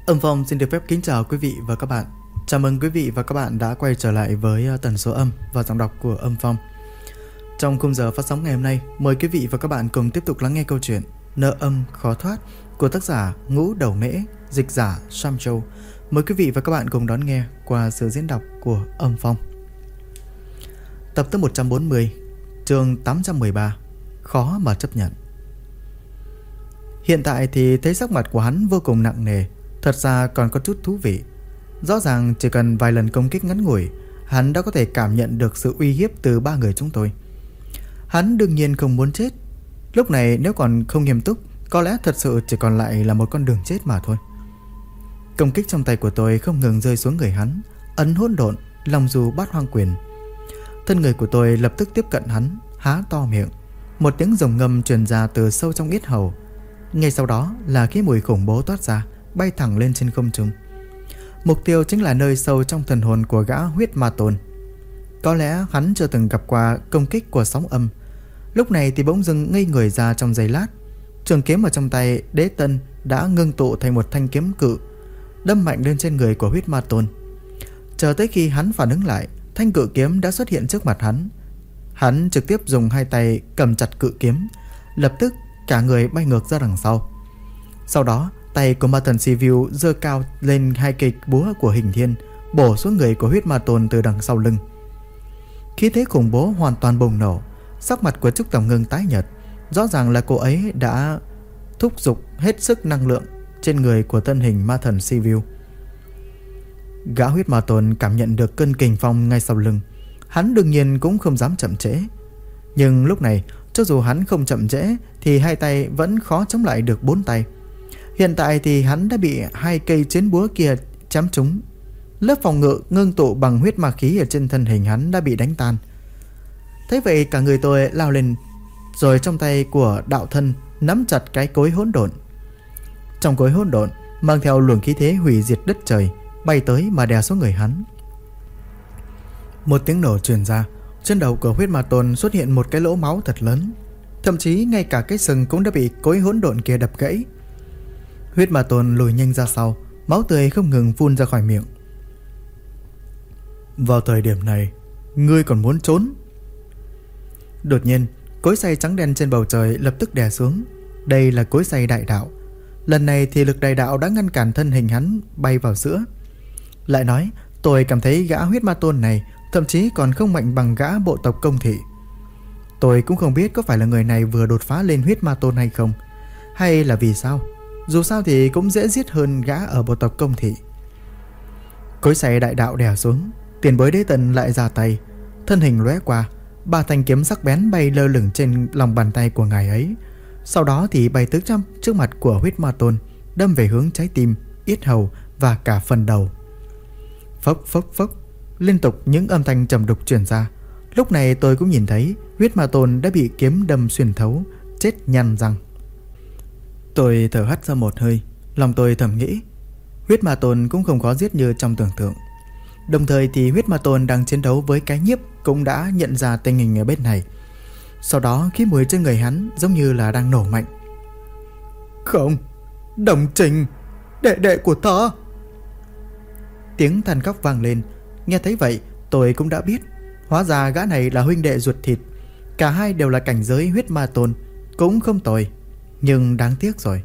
Âm Phong xin được phép kính chào quý vị và các bạn. Chào mừng quý vị và các bạn đã quay trở lại với tần số âm và giọng đọc của Âm Phong. Trong khung giờ phát sóng ngày hôm nay, mời quý vị và các bạn cùng tiếp tục lắng nghe câu chuyện Nợ âm khó thoát của tác giả Ngũ Đầu Mễ, dịch giả Sam Châu. Mời quý vị và các bạn cùng đón nghe qua sự diễn đọc của Âm Phong. Tập thứ 140, chương 813, khó mà chấp nhận. Hiện tại thì thấy sắc mặt của hắn vô cùng nặng nề, thật ra còn có chút thú vị. Rõ ràng chỉ cần vài lần công kích ngắn ngủi, hắn đã có thể cảm nhận được sự uy hiếp từ ba người chúng tôi. Hắn đương nhiên không muốn chết. Lúc này nếu còn không nghiêm túc, có lẽ thật sự chỉ còn lại là một con đường chết mà thôi. Công kích trong tay của tôi không ngừng rơi xuống người hắn, ấn hỗn độn, long du bát hoang quyền. Thân người của tôi lập tức tiếp cận hắn, há to miệng. Một tiếng rồng ngâm truyền ra từ sâu trong yết hầu. Ngay sau đó là cái mùi khủng bố toát ra, bay thẳng lên trên không trung. Mục tiêu chính là nơi sâu trong thần hồn của gã huyết ma tôn. Có lẽ hắn chưa từng gặp qua công kích của sóng âm. Lúc này thì bỗng dưng ngây người ra trong giây lát. Trường kiếm ở trong tay Đế Tân đã ngưng tụ thành một thanh kiếm cự, đâm mạnh lên trên người của huyết ma tôn. Chờ tới khi hắn phản ứng lại, thanh cự kiếm đã xuất hiện trước mặt hắn. Hắn trực tiếp dùng hai tay cầm chặt cự kiếm, lập tức cả người bay ngược ra đằng sau. Sau đó tay của ma thần Sivu giơ cao lên hai cây búa của hình thiên, bổ xuống người của huyết ma tôn từ đằng sau lưng. Khí thế khủng bố hoàn toàn bùng nổ. Sắc mặt của Trúc Tổng Ngưng tái nhợt. Rõ ràng là cô ấy đã thúc giục hết sức năng lượng trên người của thân hình ma thần Sivu. Gã huyết ma tôn cảm nhận được cơn kình phong ngay sau lưng. Hắn đương nhiên cũng không dám chậm trễ. Nhưng lúc này, cho dù hắn không chậm trễ thì hai tay vẫn khó chống lại được bốn tay. Hiện tại thì hắn đã bị hai cây chiến búa kia chém trúng. Lớp phòng ngự ngưng tụ bằng huyết ma khí ở trên thân hình hắn đã bị đánh tan. Thế vậy cả người tôi lao lên, rồi trong tay của đạo thân nắm chặt cái cối hỗn độn. Trong cối hỗn độn mang theo luồng khí thế hủy diệt đất trời, bay tới mà đè xuống người hắn. Một tiếng nổ truyền ra, trên đầu của huyết ma tôn xuất hiện một cái lỗ máu thật lớn. Thậm chí ngay cả cái sừng cũng đã bị cối hỗn độn kia đập gãy. Huyết ma tôn lùi nhanh ra sau, máu tươi không ngừng phun ra khỏi miệng. Vào thời điểm này, ngươi còn muốn trốn? Đột nhiên, cối xay trắng đen trên bầu trời lập tức đè xuống. Đây là cối xay đại đạo. Lần này thì lực đại đạo đã ngăn cản thân hình hắn bay vào giữa. Lại nói, tôi cảm thấy gã huyết ma tôn này thậm chí còn không mạnh bằng gã bộ tộc Công Thị. Tôi cũng không biết có phải là người này vừa đột phá lên huyết ma tôn hay không, hay là vì sao. Dù sao thì cũng dễ giết hơn gã ở bộ tộc Công Thị. Cối xay đại đạo đè xuống, tiền bối Đế Tân lại ra tay. Thân hình lóe qua, ba thanh kiếm sắc bén bay lơ lửng trên lòng bàn tay của ngài ấy. Sau đó thì bay tới trước mặt của huyết ma tôn, đâm về hướng trái tim, yết hầu và cả phần đầu. Phốc phốc phốc, liên tục những âm thanh trầm đục truyền ra. Lúc này tôi cũng nhìn thấy huyết ma tôn đã bị kiếm đâm xuyên thấu, chết nhăn răng. Tôi thở hắt ra một hơi, lòng tôi thầm nghĩ, huyết ma tôn cũng không khó giết như trong tưởng tượng. Đồng thời thì huyết ma tôn đang chiến đấu với cái nhiếp cũng đã nhận ra tình hình ở bên này. Sau đó khí mùi trên người hắn giống như là đang nổ mạnh. Không, Đồng Trình, đệ của ta. Tiếng than khóc vang lên. Nghe thấy vậy tôi cũng đã biết, hóa ra gã này là huynh đệ ruột thịt. Cả hai đều là cảnh giới huyết ma tôn, cũng không tồi, nhưng đáng tiếc rồi.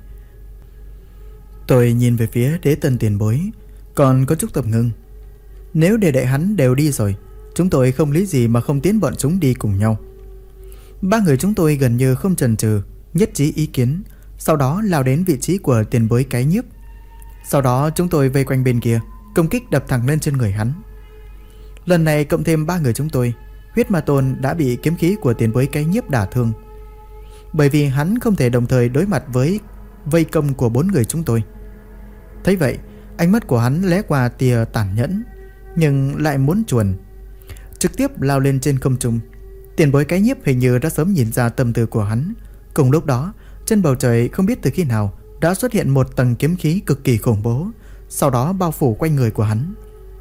Tôi nhìn về phía Đế Tân tiền bối, còn có Trúc Tổng Ngưng. Nếu đệ hắn đều đi rồi, chúng tôi không lý gì mà không tiến bọn chúng đi cùng nhau. Ba người chúng tôi gần như không chần chừ, nhất trí ý kiến, sau đó lao đến vị trí của tiền bối cái nhiếp. Sau đó chúng tôi vây quanh bên kia, công kích đập thẳng lên trên người hắn. Lần này cộng thêm ba người chúng tôi, huyết ma tôn đã bị kiếm khí của tiền bối cái nhiếp đả thương. Bởi vì hắn không thể đồng thời đối mặt với vây công của bốn người chúng tôi. Thấy vậy, ánh mắt của hắn lóe qua tia tàn nhẫn, nhưng lại muốn chuồn, trực tiếp lao lên trên không trung. Tiền bối cái nhiếp hình như đã sớm nhìn ra tâm tư của hắn. Cùng lúc đó, trên bầu trời không biết từ khi nào đã xuất hiện một tầng kiếm khí cực kỳ khủng bố, sau đó bao phủ quanh người của hắn.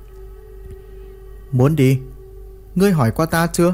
Muốn đi? Ngươi hỏi qua ta chưa?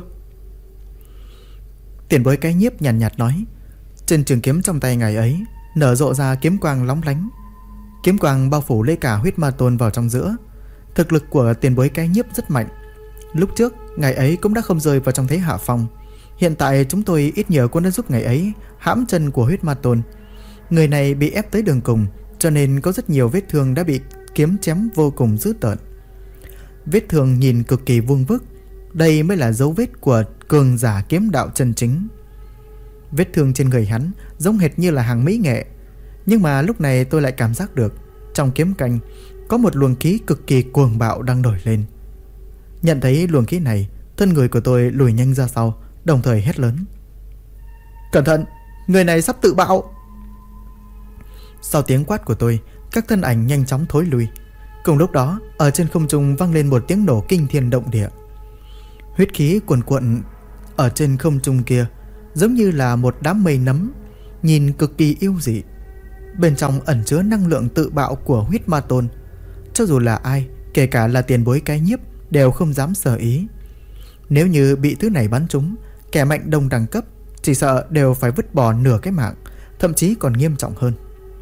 Tiền bối cái nhiếp nhàn nhạt nói. Trên trường kiếm trong tay ngài ấy nở rộ ra kiếm quang lóng lánh. Kiếm quang bao phủ lấy cả huyết ma tôn vào trong giữa. Thực lực của tiền bối cái nhiếp rất mạnh. Lúc trước ngày ấy cũng đã không rơi vào trong thế hạ phong. Hiện tại chúng tôi ít nhiều cũng đã giúp ngày ấy hãm chân của huyết ma tôn. Người này bị ép tới đường cùng, cho nên có rất nhiều vết thương đã bị kiếm chém vô cùng dữ tợn. Vết thương nhìn cực kỳ vuông vức. Đây mới là dấu vết của cường giả kiếm đạo chân chính. Vết thương trên người hắn giống hệt như là hàng mỹ nghệ. Nhưng mà lúc này tôi lại cảm giác được trong kiếm canh có một luồng khí cực kỳ cuồng bạo đang nổi lên. Nhận thấy luồng khí này, thân người của tôi lùi nhanh ra sau, đồng thời hét lớn: "Cẩn thận, người này sắp tự bạo!" Sau tiếng quát của tôi, các thân ảnh nhanh chóng thối lui. Cùng lúc đó, ở trên không trung vang lên một tiếng nổ kinh thiên động địa. Huyết khí cuồn cuộn ở trên không trung kia giống như là một đám mây nấm, nhìn cực kỳ yêu dị. Bên trong ẩn chứa năng lượng tự bạo của huyết ma tôn. Cho dù là ai, kể cả là tiền bối cái nhiếp, đều không dám sờ ý. Nếu như bị thứ này bắn trúng, kẻ mạnh đồng đẳng cấp chỉ sợ đều phải vứt bỏ nửa cái mạng, thậm chí còn nghiêm trọng hơn.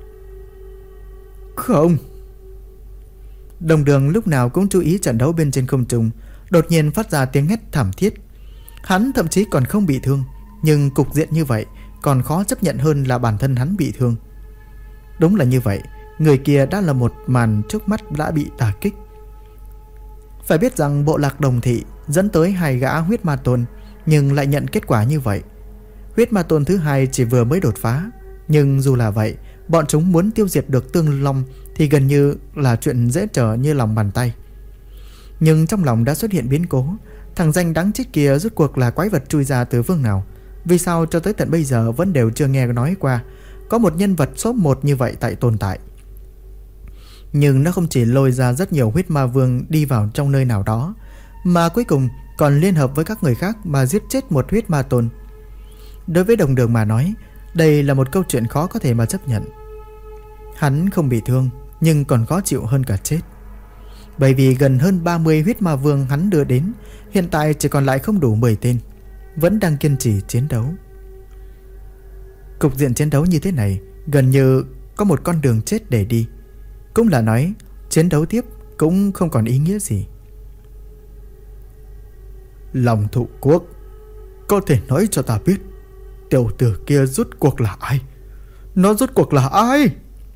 Không! Đồng Đường lúc nào cũng chú ý trận đấu bên trên không trung, đột nhiên phát ra tiếng hét thảm thiết. Hắn thậm chí còn không bị thương, nhưng cục diện như vậy còn khó chấp nhận hơn là bản thân hắn bị thương. Đúng là như vậy, người kia đã là một màn trước mắt đã bị đả kích. Phải biết rằng bộ lạc Đồng Thị dẫn tới 2 gã huyết ma tôn, nhưng lại nhận kết quả như vậy. Huyết ma tôn thứ 2 chỉ vừa mới đột phá, nhưng dù là vậy, bọn chúng muốn tiêu diệt được Tương Long thì gần như là chuyện dễ trở như lòng bàn tay. Nhưng trong lòng đã xuất hiện biến cố. Thằng danh đáng chết kia rốt cuộc là quái vật chui ra từ phương nào? Vì sao cho tới tận bây giờ vẫn đều chưa nghe nói qua có một nhân vật số 1 như vậy tại tồn tại. Nhưng nó không chỉ lôi ra rất nhiều huyết ma vương đi vào trong nơi nào đó, mà cuối cùng còn liên hợp với các người khác mà giết chết một huyết ma tôn. Đối với Đồng Đường mà nói, đây là một câu chuyện khó có thể mà chấp nhận. Hắn không bị thương, nhưng còn khó chịu hơn cả chết. Bởi vì gần hơn 30 huyết ma vương hắn đưa đến, hiện tại chỉ còn lại không đủ 10 tên, vẫn đang kiên trì chiến đấu. Cục diện chiến đấu như thế này gần như có một con đường chết để đi. Cũng là nói chiến đấu tiếp cũng không còn ý nghĩa gì. Long Thụ Quốc, có thể nói cho ta biết tiểu tử kia rốt cuộc là ai? Nó rốt cuộc là ai?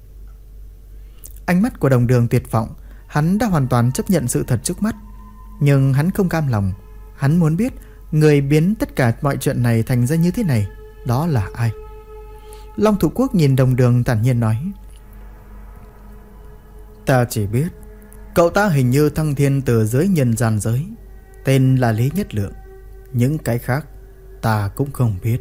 Ánh mắt của Đồng Đường tuyệt vọng. Hắn đã hoàn toàn chấp nhận sự thật trước mắt, nhưng hắn không cam lòng. Hắn muốn biết người biến tất cả mọi chuyện này thành ra như thế này, đó là ai? Long Thụ Quốc nhìn Đồng Đường thản nhiên nói: Ta chỉ biết cậu ta hình như thăng thiên từ dưới nhân gian giới, tên là Lý Nhất Lượng. Những cái khác ta cũng không biết.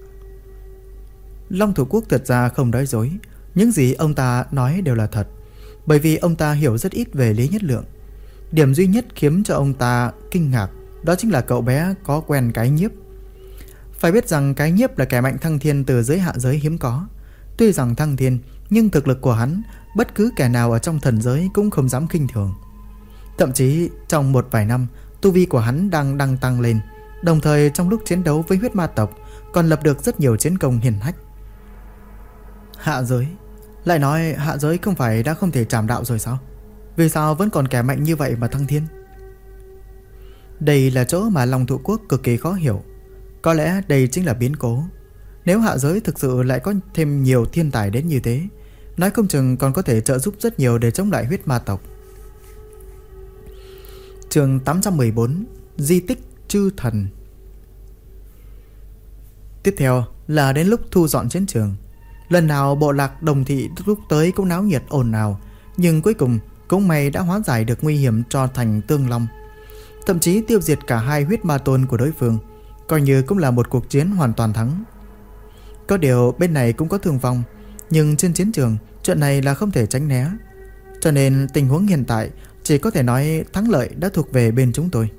Long Thụ Quốc thật ra không nói dối. Những gì ông ta nói đều là thật, bởi vì ông ta hiểu rất ít về Lý Nhất Lượng. Điểm duy nhất khiến cho ông ta kinh ngạc đó chính là cậu bé có quen cái nhiếp. Phải biết rằng cái nhiếp là kẻ mạnh thăng thiên từ giới hạ giới hiếm có. Tuy rằng thăng thiên, nhưng thực lực của hắn bất cứ kẻ nào ở trong thần giới cũng không dám khinh thường. Thậm chí trong một vài năm, tu vi của hắn đang tăng lên. Đồng thời trong lúc chiến đấu với huyết ma tộc còn lập được rất nhiều chiến công hiển hách. Hạ giới? Lại nói hạ giới không phải đã không thể trảm đạo rồi sao? Vì sao vẫn còn kẻ mạnh như vậy mà thăng thiên? Đây là chỗ mà Long Thụ Quốc cực kỳ khó hiểu. Có lẽ đây chính là biến cố. Nếu hạ giới thực sự lại có thêm nhiều thiên tài đến như thế, nói không chừng còn có thể trợ giúp rất nhiều để chống lại huyết ma tộc. Chương 814: Di tích chư thần. Tiếp theo là đến lúc thu dọn chiến trường. Lần nào bộ lạc Đồng Thị lúc tới cũng náo nhiệt ồn ào, nhưng cuối cùng cũng may đã hóa giải được nguy hiểm cho thành Tương Long, thậm chí tiêu diệt cả 2 huyết ma tôn của đối phương, coi như cũng là một cuộc chiến hoàn toàn thắng. Có điều bên này cũng có thương vong, nhưng trên chiến trường chuyện này là không thể tránh né, cho nên tình huống hiện tại chỉ có thể nói thắng lợi đã thuộc về bên chúng tôi.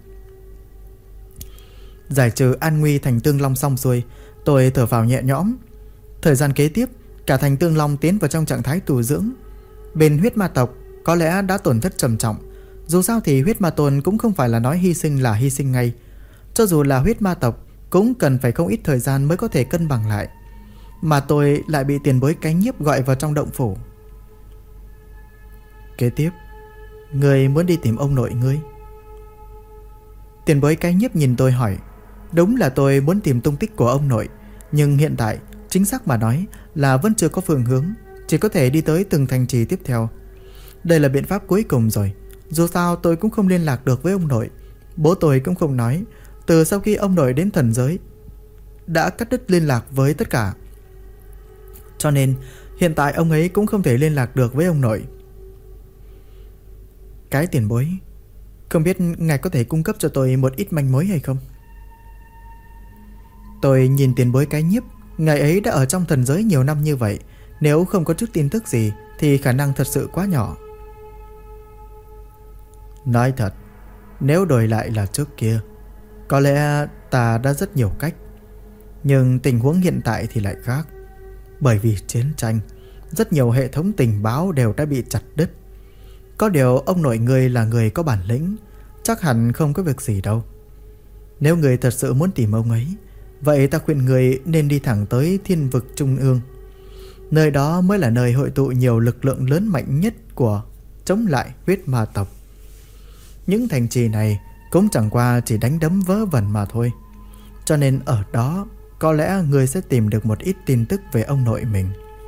Giải trừ an nguy thành Tương Long xong xuôi, tôi thở phào nhẹ nhõm. Thời gian kế tiếp, cả thành Tương Long tiến vào trong trạng thái tu dưỡng. Bên huyết ma tộc có lẽ đã tổn thất trầm trọng. Dù sao thì huyết ma tôn cũng không phải là nói hy sinh là hy sinh ngay. Cho dù là huyết ma tộc cũng cần phải không ít thời gian mới có thể cân bằng lại. Mà tôi lại bị tiền bối cái nhiếp gọi vào trong động phủ. Kế tiếp, ngươi muốn đi tìm ông nội ngươi? Tiền bối cái nhiếp nhìn tôi hỏi. Đúng là tôi muốn tìm tung tích của ông nội, nhưng hiện tại chính xác mà nói là vẫn chưa có phương hướng, chỉ có thể đi tới từng thành trì tiếp theo. Đây là biện pháp cuối cùng rồi. Dù sao tôi cũng không liên lạc được với ông nội. Bố tôi cũng không nói. Từ sau khi ông nội đến thần giới đã cắt đứt liên lạc với tất cả, cho nên hiện tại ông ấy cũng không thể liên lạc được với ông nội. Cái tiền bối, không biết ngài có thể cung cấp cho tôi một ít manh mối hay không? Tôi nhìn tiền bối cái nhiếp. Ngài ấy đã ở trong thần giới nhiều năm như vậy, nếu không có chút tin tức gì thì khả năng thật sự quá nhỏ. Nói thật, nếu đổi lại là trước kia, có lẽ ta đã rất nhiều cách. Nhưng tình huống hiện tại thì lại khác. Bởi vì chiến tranh, rất nhiều hệ thống tình báo đều đã bị chặt đứt. Có điều ông nội ngươi là người có bản lĩnh, chắc hẳn không có việc gì đâu. Nếu người thật sự muốn tìm ông ấy, vậy ta khuyên người nên đi thẳng tới Thiên Vực Trung ương. Nơi đó mới là nơi hội tụ nhiều lực lượng lớn mạnh nhất của chống lại huyết ma tộc. Những thành trì này cũng chẳng qua chỉ đánh đấm vớ vẩn mà thôi. Cho nên ở đó có lẽ người sẽ tìm được một ít tin tức về ông nội mình.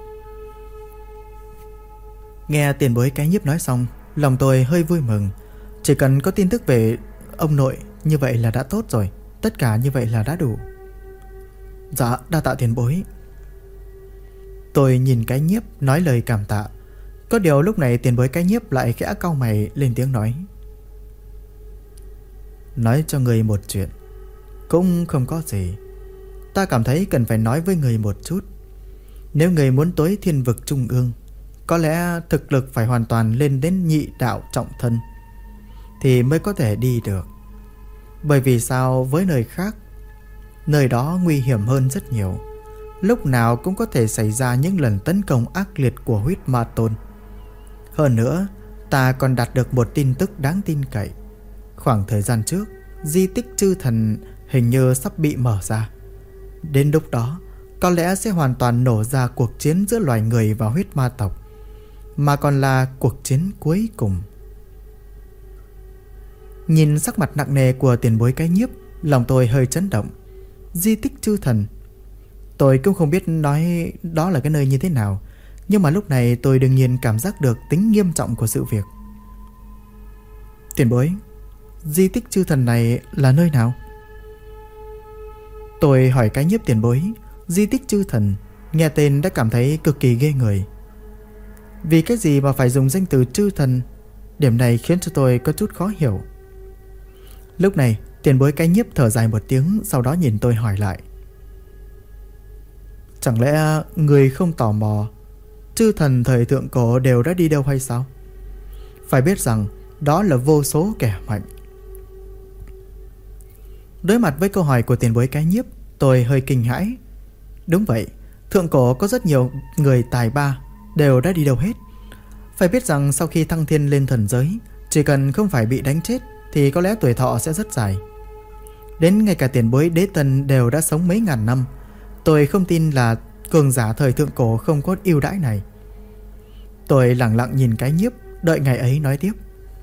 Nghe tiền bối cái nhiếp nói xong, lòng tôi hơi vui mừng. Chỉ cần có tin tức về ông nội như vậy là đã tốt rồi. Tất cả như vậy là đã đủ. Dạ, đa tạ tiền bối. Tôi nhìn cái nhiếp nói lời cảm tạ. Có điều lúc này tiền bối cái nhiếp lại khẽ cau mày lên tiếng nói. Nói cho người một chuyện cũng không có gì. Ta cảm thấy cần phải nói với người một chút. Nếu người muốn tới Thiên Vực Trung ương, có lẽ thực lực phải hoàn toàn lên đến nhị đạo trọng thân thì mới có thể đi được. Bởi vì sao với nơi khác, nơi đó nguy hiểm hơn rất nhiều. Lúc nào cũng có thể xảy ra những lần tấn công ác liệt của huyết ma tôn. Hơn nữa, ta còn đạt được một tin tức đáng tin cậy. Khoảng thời gian trước, di tích chư thần hình như sắp bị mở ra. Đến lúc đó, có lẽ sẽ hoàn toàn nổ ra cuộc chiến giữa loài người và huyết ma tộc, mà còn là cuộc chiến cuối cùng. Nhìn sắc mặt nặng nề của tiền bối cái nhiếp, lòng tôi hơi chấn động. Di tích chư thần, tôi cũng không biết nói đó là cái nơi như thế nào, nhưng mà lúc này tôi đương nhiên cảm giác được tính nghiêm trọng của sự việc. Tiền bối, di tích chư thần này là nơi nào? Tôi hỏi cái nhiếp tiền bối. Di tích chư thần, nghe tên đã cảm thấy cực kỳ ghê người. Vì cái gì mà phải dùng danh từ chư thần? Điểm này khiến cho tôi có chút khó hiểu. Lúc này tiền bối cái nhiếp thở dài một tiếng, sau đó nhìn tôi hỏi lại. Chẳng lẽ người không tò mò chư thần thời thượng cổ đều đã đi đâu hay sao? Phải biết rằng đó là vô số kẻ mạnh. Đối mặt với câu hỏi của tiền bối cái nhiếp, tôi hơi kinh hãi. Đúng vậy, thượng cổ có rất nhiều người tài ba đều đã đi đâu hết. Phải biết rằng sau khi thăng thiên lên thần giới, chỉ cần không phải bị đánh chết thì có lẽ tuổi thọ sẽ rất dài. Đến ngay cả tiền bối đế tân đều đã sống mấy ngàn năm. Tôi không tin là cường giả thời thượng cổ không có ưu đãi này. Tôi lặng lặng nhìn cái nhiếp, đợi ngày ấy nói tiếp.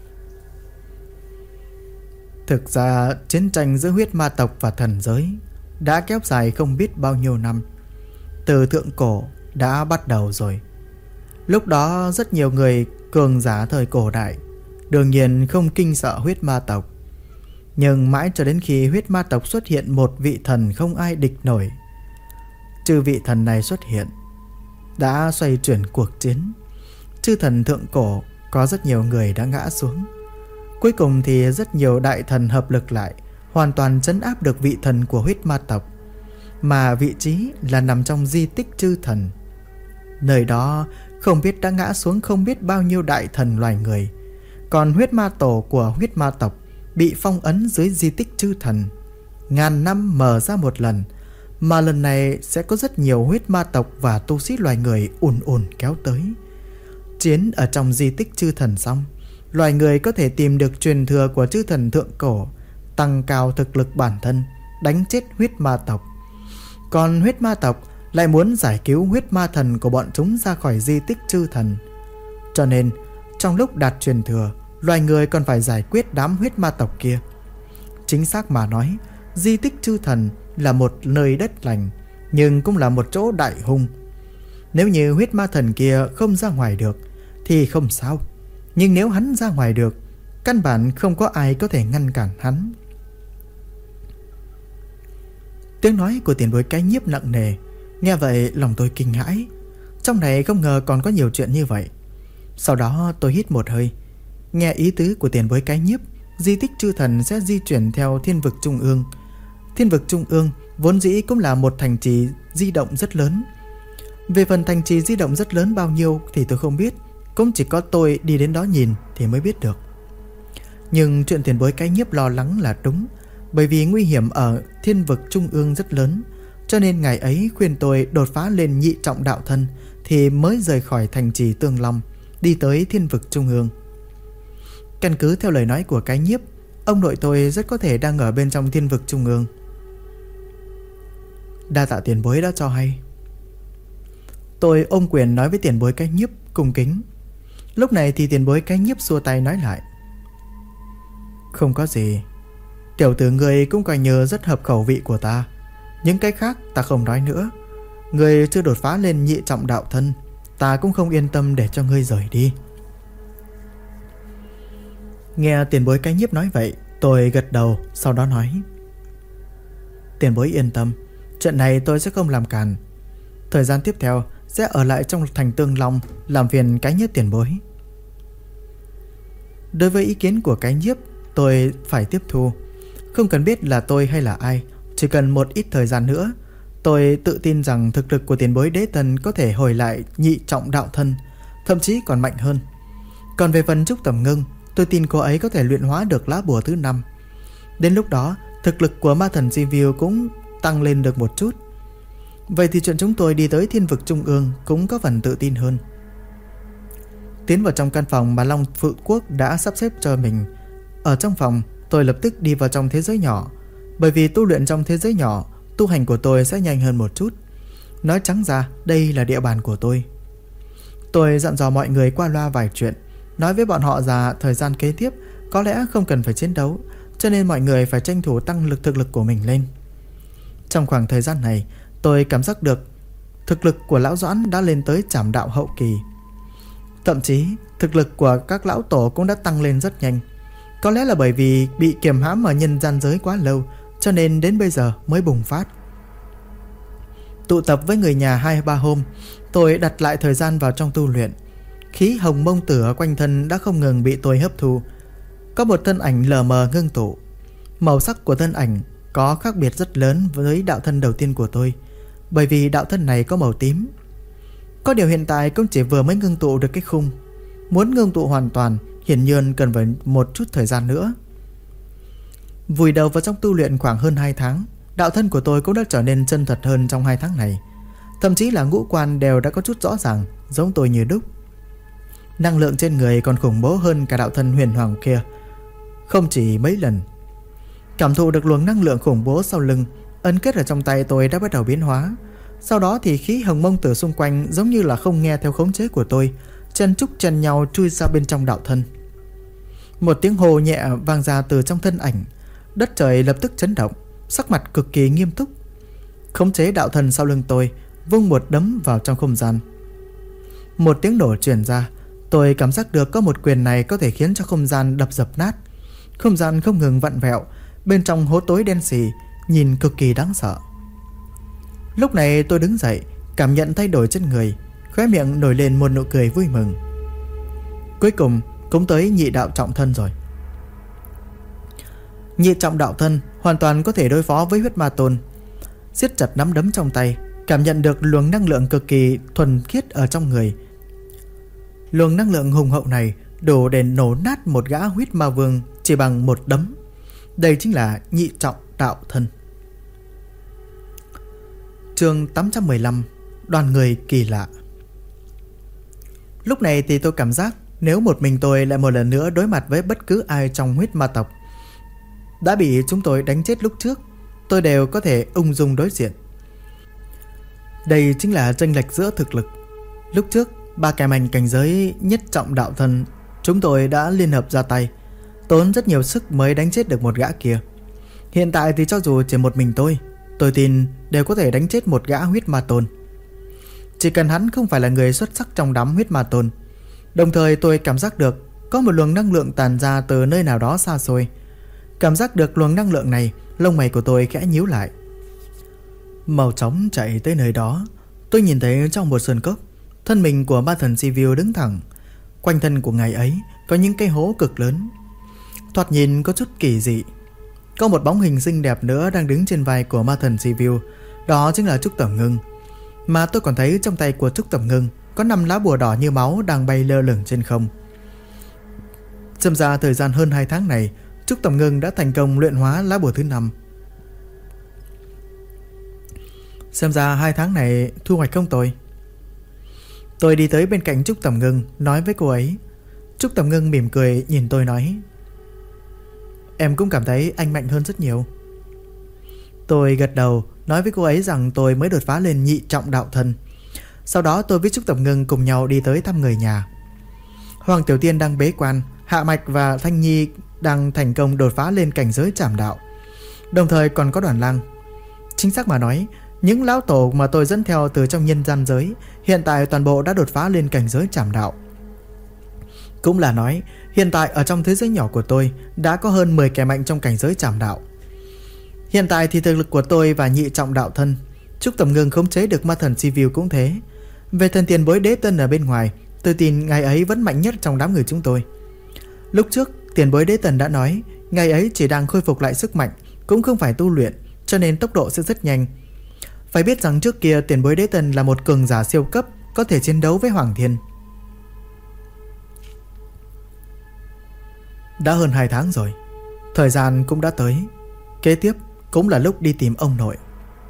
Thực ra chiến tranh giữa huyết ma tộc và thần giới đã kéo dài không biết bao nhiêu năm. Từ thượng cổ đã bắt đầu rồi. Lúc đó rất nhiều người cường giả thời cổ đại đương nhiên không kinh sợ huyết ma tộc. Nhưng mãi cho đến khi huyết ma tộc xuất hiện một vị thần không ai địch nổi. Chư vị thần này xuất hiện đã xoay chuyển cuộc chiến. Chư thần thượng cổ có rất nhiều người đã ngã xuống. Cuối cùng thì rất nhiều đại thần hợp lực lại, hoàn toàn trấn áp được vị thần của huyết ma tộc. Mà vị trí là nằm trong di tích chư thần. Nơi đó không biết đã ngã xuống không biết bao nhiêu đại thần loài người. Còn huyết ma tổ của huyết ma tộc bị phong ấn dưới di tích chư thần. Ngàn năm mở ra một lần, mà lần này sẽ có rất nhiều huyết ma tộc và tu sĩ loài người ùn ùn kéo tới. Chiến ở trong di tích chư thần xong, loài người có thể tìm được truyền thừa của chư thần thượng cổ, tăng cao thực lực bản thân, đánh chết huyết ma tộc. Còn huyết ma tộc lại muốn giải cứu huyết ma thần của bọn chúng ra khỏi di tích chư thần. Cho nên trong lúc đạt truyền thừa, loài người còn phải giải quyết đám huyết ma tộc kia. Chính xác mà nói, di tích chư thần là một nơi đất lành, nhưng cũng là một chỗ đại hung. Nếu như huyết ma thần kia không ra ngoài được thì không sao, nhưng nếu hắn ra ngoài được, căn bản không có ai có thể ngăn cản hắn. Tiếng nói của tiền bối cái nhiếp nặng nề. Nghe vậy lòng tôi kinh hãi. Trong này không ngờ còn có nhiều chuyện như vậy. Sau đó tôi hít một hơi. Nghe ý tứ của tiền bối cái nhiếp, di tích chư thần sẽ di chuyển theo thiên vực trung ương. Thiên vực trung ương vốn dĩ cũng là một thành trì di động rất lớn. Về phần thành trì di động rất lớn bao nhiêu thì tôi không biết, cũng chỉ có tôi đi đến đó nhìn thì mới biết được. Nhưng chuyện tiền bối cái nhiếp lo lắng là đúng, bởi vì nguy hiểm ở thiên vực trung ương rất lớn, cho nên ngày ấy khuyên tôi đột phá lên nhị trọng đạo thân thì mới rời khỏi thành trì Tương Long, đi tới thiên vực trung ương. Căn cứ theo lời nói của cái nhiếp, ông nội tôi rất có thể đang ở bên trong thiên vực trung ương. Đa tạ tiền bối đã cho hay. Tôi ôm quyền nói với tiền bối cái nhiếp cung kính. Lúc này thì tiền bối cái nhiếp xua tay nói lại: Không có gì, tiểu tử người cũng coi như rất hợp khẩu vị của ta. Những cái khác ta không nói nữa. Người chưa đột phá lên nhị trọng đạo thân, ta cũng không yên tâm để cho ngươi rời đi. Nghe tiền bối cái nhiếp nói vậy, tôi gật đầu, sau đó nói: Tiền bối yên tâm, chuyện này tôi sẽ không làm cản. Thời gian tiếp theo sẽ ở lại trong thành Tương Long, làm phiền cái nhiếp tiền bối. Đối với ý kiến của cái nhiếp, tôi phải tiếp thu. Không cần biết là tôi hay là ai, chỉ cần một ít thời gian nữa, tôi tự tin rằng thực lực của tiền bối đế tân có thể hồi lại nhị trọng đạo thân, thậm chí còn mạnh hơn. Còn về phần Trúc Tầm Ngưng, tôi tin cô ấy có thể luyện hóa được lá bùa thứ 5. Đến lúc đó, thực lực của ma thần Sivu cũng tăng lên được một chút. Vậy thì chuyện chúng tôi đi tới thiên vực trung ương cũng có phần tự tin hơn. Tiến vào trong căn phòng mà Long Phượng Quốc đã sắp xếp cho mình. Ở trong phòng, tôi lập tức đi vào trong thế giới nhỏ. Bởi vì tu luyện trong thế giới nhỏ, tu hành của tôi sẽ nhanh hơn một chút. Nói trắng ra, đây là địa bàn của tôi. Tôi dặn dò mọi người qua loa vài chuyện, nói với bọn họ rằng thời gian kế tiếp có lẽ không cần phải chiến đấu, cho nên mọi người phải tranh thủ tăng thực lực của mình lên. Trong khoảng thời gian này, tôi cảm giác được thực lực của lão Doãn đã lên tới trảm đạo hậu kỳ. Thậm chí thực lực của các lão tổ cũng đã tăng lên rất nhanh. Có lẽ là bởi vì bị kiềm hãm ở nhân gian giới quá lâu, cho nên đến bây giờ mới bùng phát. Tụ tập với người nhà 2-3 hôm, tôi đặt lại thời gian vào trong tu luyện. Khí hồng mông tử ở quanh thân đã không ngừng bị tôi hấp thu. Có một thân ảnh lờ mờ ngưng tụ. Màu sắc của thân ảnh có khác biệt rất lớn với đạo thân đầu tiên của tôi, bởi vì đạo thân này có màu tím. Có điều hiện tại cũng chỉ vừa mới ngưng tụ được cái khung. Muốn ngưng tụ hoàn toàn hiển nhiên cần phải một chút thời gian nữa. Vùi đầu vào trong tu luyện khoảng hơn 2 tháng, đạo thân của tôi cũng đã trở nên chân thật hơn trong 2 tháng này. Thậm chí là ngũ quan đều đã có chút rõ ràng, giống tôi như đúc. Năng lượng trên người còn khủng bố hơn cả đạo thân huyền hoàng kia, không chỉ mấy lần. Cảm thụ được luồng năng lượng khủng bố sau lưng, ấn kết ở trong tay tôi đã bắt đầu biến hóa. Sau đó thì khí hồng mông tử xung quanh giống như là không nghe theo khống chế của tôi, chân trúc chân nhau chui ra bên trong đạo thân. Một tiếng hô nhẹ vang ra từ trong thân ảnh. Đất trời lập tức chấn động, sắc mặt cực kỳ nghiêm túc. Khống chế đạo thân sau lưng tôi, vung một đấm vào trong không gian. Một tiếng nổ truyền ra. Tôi cảm giác được có một quyền này có thể khiến cho không gian đập dập nát. Không gian không ngừng vặn vẹo, bên trong hố tối đen sì, nhìn cực kỳ đáng sợ. Lúc này tôi đứng dậy, cảm nhận thay đổi trên người, khóe miệng nổi lên một nụ cười vui mừng. Cuối cùng cũng tới nhị đạo trọng thân rồi. Nhị trọng đạo thân hoàn toàn có thể đối phó với huyết ma tôn. Siết chặt nắm đấm trong tay, cảm nhận được luồng năng lượng cực kỳ thuần khiết ở trong người. Luồng năng lượng hùng hậu này đủ để nổ nát một gã huyết ma vương chỉ bằng một đấm. Đây chính là nhị trọng đạo thân. Chương 815: Đoàn người kỳ lạ. Lúc này thì tôi cảm giác nếu một mình tôi lại một lần nữa đối mặt với bất cứ ai trong huyết ma tộc đã bị chúng tôi đánh chết lúc trước, tôi đều có thể ung dung đối diện. Đây chính là chênh lệch giữa thực lực. Lúc trước, ba kẻ mạnh cảnh giới nhất trọng đạo thân Chúng tôi đã liên hợp ra tay, tốn rất nhiều sức mới đánh chết được một gã kia. Hiện tại thì cho dù chỉ một mình tôi tin đều có thể đánh chết một gã huyết ma tôn. Chỉ cần hắn không phải là người xuất sắc trong đám huyết ma tôn. Đồng thời tôi cảm giác được có một luồng năng lượng tàn ra từ nơi nào đó xa xôi. Cảm giác được luồng năng lượng này, lông mày của tôi khẽ nhíu lại. Mau chóng chạy tới nơi đó. Tôi nhìn thấy trong một sơn cốc, thân mình của ma thần Sivu đứng thẳng. Quanh thân của ngài ấy có những cái hố cực lớn, thoạt nhìn có chút kỳ dị. Có một bóng hình xinh đẹp nữa đang đứng trên vai của ma thần Sivu. Đó chính là Trúc Tẩm Ngưng. Mà tôi còn thấy trong tay của Trúc Tẩm Ngưng có 5 lá bùa đỏ như máu đang bay lơ lửng trên không. Xem ra thời gian hơn 2 tháng này, Trúc Tẩm Ngưng đã thành công luyện hóa lá bùa thứ 5. Xem ra 2 tháng này thu hoạch không tồi. Tôi đi tới bên cạnh Trúc Tẩm Ngưng, nói với cô ấy. Trúc Tẩm Ngưng mỉm cười nhìn tôi nói: Em cũng cảm thấy anh mạnh hơn rất nhiều. Tôi gật đầu, nói với cô ấy rằng tôi mới đột phá lên nhị trọng đạo thân. Sau đó tôi với Trúc Tẩm Ngưng cùng nhau đi tới thăm người nhà. Hoàng Tiểu Tiên đang bế quan, Hạ Mạch và Thanh Nhi đang thành công đột phá lên cảnh giới trảm đạo. Đồng thời còn có Đoàn Lang. Chính xác mà nói, những lão tổ mà tôi dẫn theo từ trong nhân gian giới hiện tại toàn bộ đã đột phá lên cảnh giới trảm đạo. Cũng là nói, hiện tại ở trong thế giới nhỏ của tôi đã có hơn 10 kẻ mạnh trong cảnh giới trảm đạo. Hiện tại thì thực lực của tôi và nhị trọng đạo thân, Trúc Tẩm Ngưng khống chế được ma thần Sivu cũng thế. Về thần tiền bối đế tân ở bên ngoài, tôi tin ngài ấy vẫn mạnh nhất trong đám người chúng tôi. Lúc trước tiền bối đế tần đã nói ngài ấy chỉ đang khôi phục lại sức mạnh, cũng không phải tu luyện, cho nên tốc độ sẽ rất nhanh. Phải biết rằng trước kia tiền bối đế tần là một cường giả siêu cấp, có thể chiến đấu với Hoàng Thiên. Đã hơn 2 tháng rồi, thời gian cũng đã tới. Kế tiếp cũng là lúc đi tìm ông nội.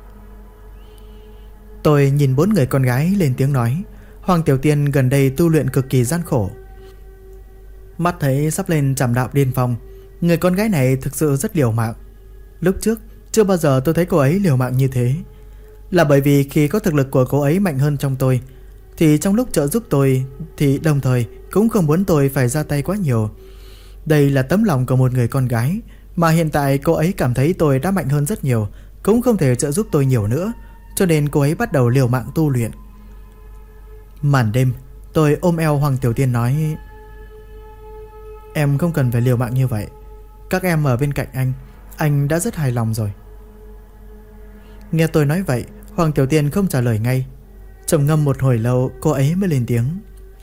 Tôi nhìn 4 người con gái lên tiếng nói. Hoàng Tiểu Tiên gần đây tu luyện cực kỳ gian khổ, mắt thấy sắp lên trảm đạo điên phong. Người con gái này thực sự rất liều mạng. Lúc trước chưa bao giờ tôi thấy cô ấy liều mạng như thế. Là bởi vì khi có thực lực của cô ấy mạnh hơn trong tôi, thì trong lúc trợ giúp tôi thì đồng thời cũng không muốn tôi phải ra tay quá nhiều. Đây là tấm lòng của một người con gái, mà hiện tại cô ấy cảm thấy tôi đã mạnh hơn rất nhiều, cũng không thể trợ giúp tôi nhiều nữa, cho nên cô ấy bắt đầu liều mạng tu luyện. Màn đêm, tôi ôm eo Hoàng Tiểu Tiên nói: Em không cần phải liều mạng như vậy. Các em ở bên cạnh anh đã rất hài lòng rồi. Nghe tôi nói vậy, Hoàng Tiểu Tiên không trả lời ngay. Trầm ngâm một hồi lâu, cô ấy mới lên tiếng: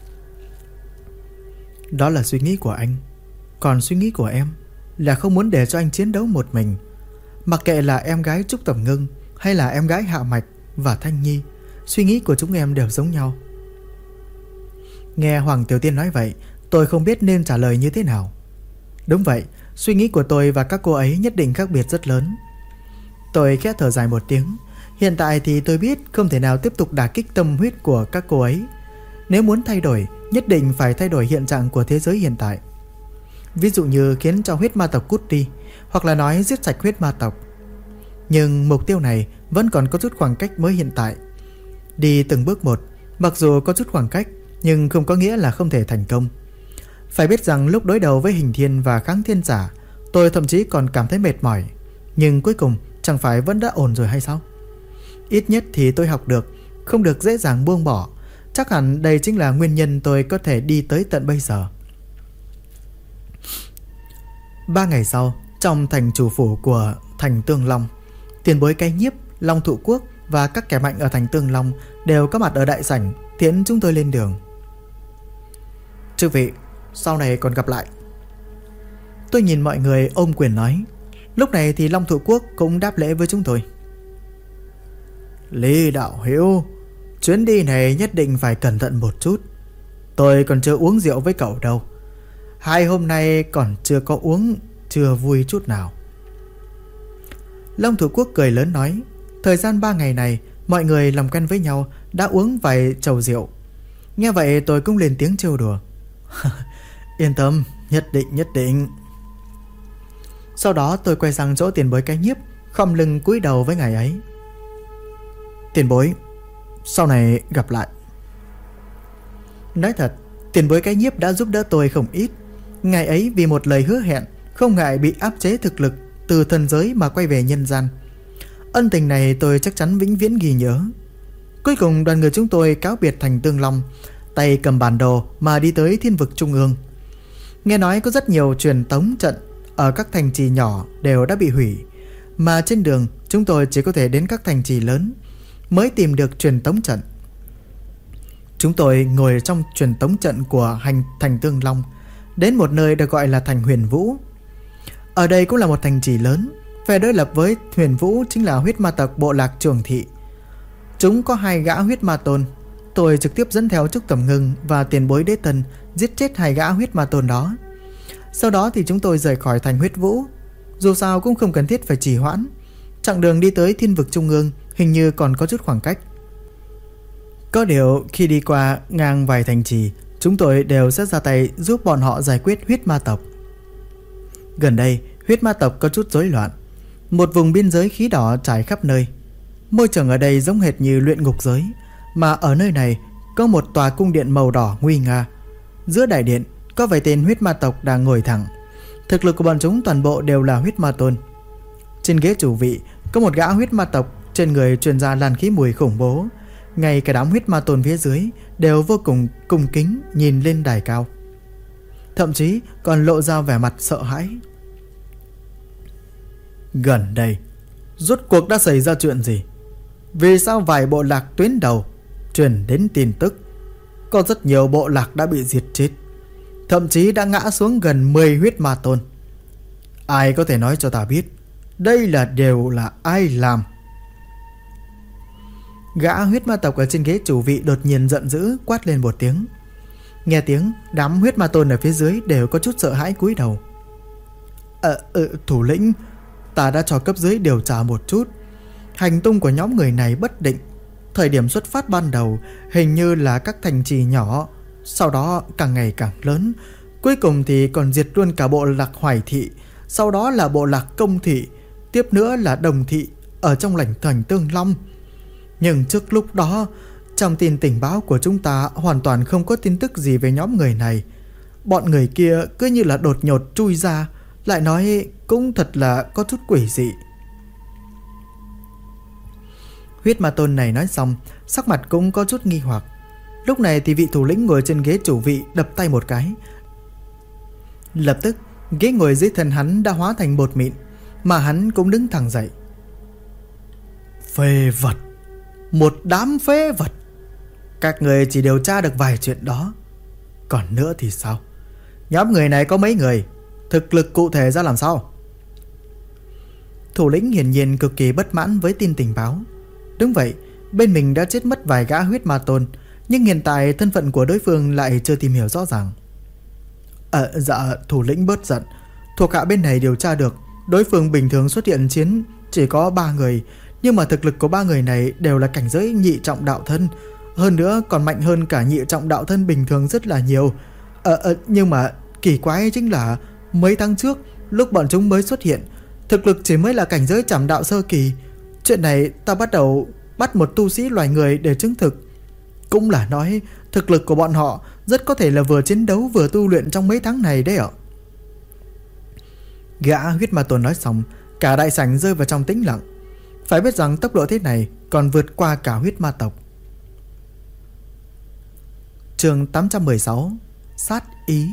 Đó là suy nghĩ của anh. Còn suy nghĩ của em là không muốn để cho anh chiến đấu một mình. Mặc kệ là em gái Trúc Tẩm Ngưng hay là em gái Hạ Mạch và Thanh Nhi, suy nghĩ của chúng em đều giống nhau. Nghe Hoàng Tiểu Tiên nói vậy, tôi không biết nên trả lời như thế nào. Đúng vậy, suy nghĩ của tôi và các cô ấy nhất định khác biệt rất lớn. Tôi khẽ thở dài một tiếng. Hiện tại thì tôi biết không thể nào tiếp tục đả kích tâm huyết của các cô ấy. Nếu muốn thay đổi, nhất định phải thay đổi hiện trạng của thế giới hiện tại. Ví dụ như khiến cho huyết ma tộc cút đi, hoặc là nói giết sạch huyết ma tộc. Nhưng mục tiêu này vẫn còn có chút khoảng cách mới hiện tại. Đi từng bước một, mặc dù có chút khoảng cách, nhưng không có nghĩa là không thể thành công. Phải biết rằng lúc đối đầu với Hình Thiên và Kháng Thiên Giả, tôi thậm chí còn cảm thấy mệt mỏi. Nhưng cuối cùng chẳng phải vẫn đã ổn rồi hay sao? Ít nhất thì tôi học được, không được dễ dàng buông bỏ. Chắc hẳn đây chính là nguyên nhân tôi có thể đi tới tận bây giờ. 3 ngày sau, trong thành chủ phủ của thành Tương Long, tiền bối Cái Nhiếp, Long Thụ Quốc và các kẻ mạnh ở thành Tương Long đều có mặt ở đại sảnh tiễn chúng tôi lên đường. Chư vị, sau này còn gặp lại. Tôi nhìn mọi người ôm quyền nói. Lúc này thì Long Thụ Quốc cũng đáp lễ với chúng tôi. Lý đạo hữu, chuyến đi này nhất định phải cẩn thận một chút. Tôi còn chưa uống rượu với cậu đâu. 2 hôm nay còn chưa có uống, chưa vui chút nào. Long Thủ Quốc cười lớn nói. Thời gian 3 ngày này, mọi người làm quen với nhau, đã uống vài chầu rượu. Nghe vậy tôi cũng lên tiếng trêu đùa. Yên tâm, nhất định. Sau đó tôi quay sang chỗ tiền bối Cái Nhiếp, khom lưng cúi đầu với ngài ấy. Tiền bối, sau này gặp lại. Nói thật, Tiền bối cái nhiếp đã giúp đỡ tôi không ít. Ngày ấy vì một lời hứa hẹn, không ngại bị áp chế thực lực từ thần giới mà quay về nhân gian. Ân tình này tôi chắc chắn vĩnh viễn ghi nhớ. Cuối cùng đoàn người chúng tôi cáo biệt thành Tương Long, tay cầm bản đồ mà đi tới Thiên Vực Trung ương. Nghe nói có rất nhiều truyền tống trận ở các thành trì nhỏ đều đã bị hủy, mà trên đường chúng tôi chỉ có thể đến các thành trì lớn mới tìm được truyền tống trận. Chúng tôi ngồi trong truyền tống trận của thành Tương Long, đến một nơi được gọi là thành Huyền Vũ. Ở đây cũng là một thành trì lớn, phe đối lập với Huyền Vũ chính là huyết ma tộc bộ lạc Trường Thị. Chúng có 2 gã huyết ma tôn. Tôi trực tiếp dẫn theo Trúc Tầm Ngưng và tiền bối Đế Tân giết chết 2 gã huyết ma tôn đó. Sau đó thì chúng tôi rời khỏi thành Huyết Vũ. Dù sao cũng không cần thiết phải trì hoãn. Chặng đường đi tới Thiên Vực Trung ương hình như còn có chút khoảng cách. Có điều khi đi qua ngang vài thành trì, chúng tôi đều sẽ ra tay giúp bọn họ giải quyết huyết ma tộc. Gần đây huyết ma tộc có chút rối loạn. Một vùng biên giới khí đỏ trải khắp nơi. Môi trường ở đây giống hệt như luyện ngục giới, mà ở nơi này có một tòa cung điện màu đỏ nguy nga. Giữa đại điện có vài tên huyết ma tộc đang ngồi thẳng. Thực lực của bọn chúng toàn bộ đều là huyết ma tôn. Trên ghế chủ vị có một gã huyết ma tộc, trên người truyền ra làn khí mùi khủng bố. Ngay cả đám huyết ma tôn phía dưới đều vô cùng cung kính nhìn lên đài cao, thậm chí còn lộ ra vẻ mặt sợ hãi. Gần đây rốt cuộc đã xảy ra chuyện gì? Vì sao vài bộ lạc tuyến đầu truyền đến tin tức có rất nhiều bộ lạc đã bị diệt chết, thậm chí đã ngã xuống gần 10 huyết ma tôn? Ai có thể nói cho ta biết đây đều là ai làm? Gã huyết ma tộc ở trên ghế chủ vị đột nhiên giận dữ quát lên một tiếng. Nghe tiếng, đám huyết ma tôn ở phía dưới đều có chút sợ hãi cúi đầu. Thủ lĩnh, ta đã cho cấp dưới điều tra một chút. Hành tung của nhóm người này bất định. Thời điểm xuất phát ban đầu hình như là các thành trì nhỏ, sau đó càng ngày càng lớn, cuối cùng thì còn diệt luôn cả bộ lạc Hoài Thị, sau đó là bộ lạc Công Thị, tiếp nữa là Đồng Thị ở trong lãnh thành Tương Long. Nhưng trước lúc đó, trong tin tình báo của chúng ta hoàn toàn không có tin tức gì về nhóm người này. Bọn người kia cứ như là đột nhột chui ra, lại nói cũng thật là có chút quỷ dị. Huyết ma tôn này nói xong, sắc mặt cũng có chút nghi hoặc. Lúc này thì vị thủ lĩnh ngồi trên ghế chủ vị đập tay một cái. Lập tức, ghế ngồi dưới thân hắn đã hóa thành bột mịn, mà hắn cũng đứng thẳng dậy. Phế vật! Một đám phế vật! Các người chỉ điều tra được vài chuyện đó. Còn nữa thì sao? Nhóm người này có mấy người? Thực lực cụ thể ra làm sao? Thủ lĩnh hiển nhiên cực kỳ bất mãn với tin tình báo. Đúng vậy, bên mình đã chết mất vài gã huyết ma tôn, nhưng hiện tại thân phận của đối phương lại chưa tìm hiểu rõ ràng. Dạ, thủ lĩnh bớt giận. Thuộc hạ bên này điều tra được, đối phương bình thường xuất hiện chiến chỉ có 3 người, nhưng mà thực lực của 3 người này đều là cảnh giới nhị trọng đạo thân, hơn nữa còn mạnh hơn cả nhị trọng đạo thân bình thường rất là nhiều. Nhưng mà kỳ quái chính là mấy tháng trước lúc bọn chúng mới xuất hiện, thực lực chỉ mới là cảnh giới trảm đạo sơ kỳ. Chuyện này ta bắt đầu bắt một tu sĩ loài người để chứng thực. Cũng là nói thực lực của bọn họ rất có thể là vừa chiến đấu vừa tu luyện trong mấy tháng này đấy ạ. Gã huyết ma tôn nói xong, cả đại sảnh rơi vào trong tĩnh lặng. Phải biết rằng tốc độ thế này còn vượt qua cả huyết ma tộc. Chương 816 Sát ý.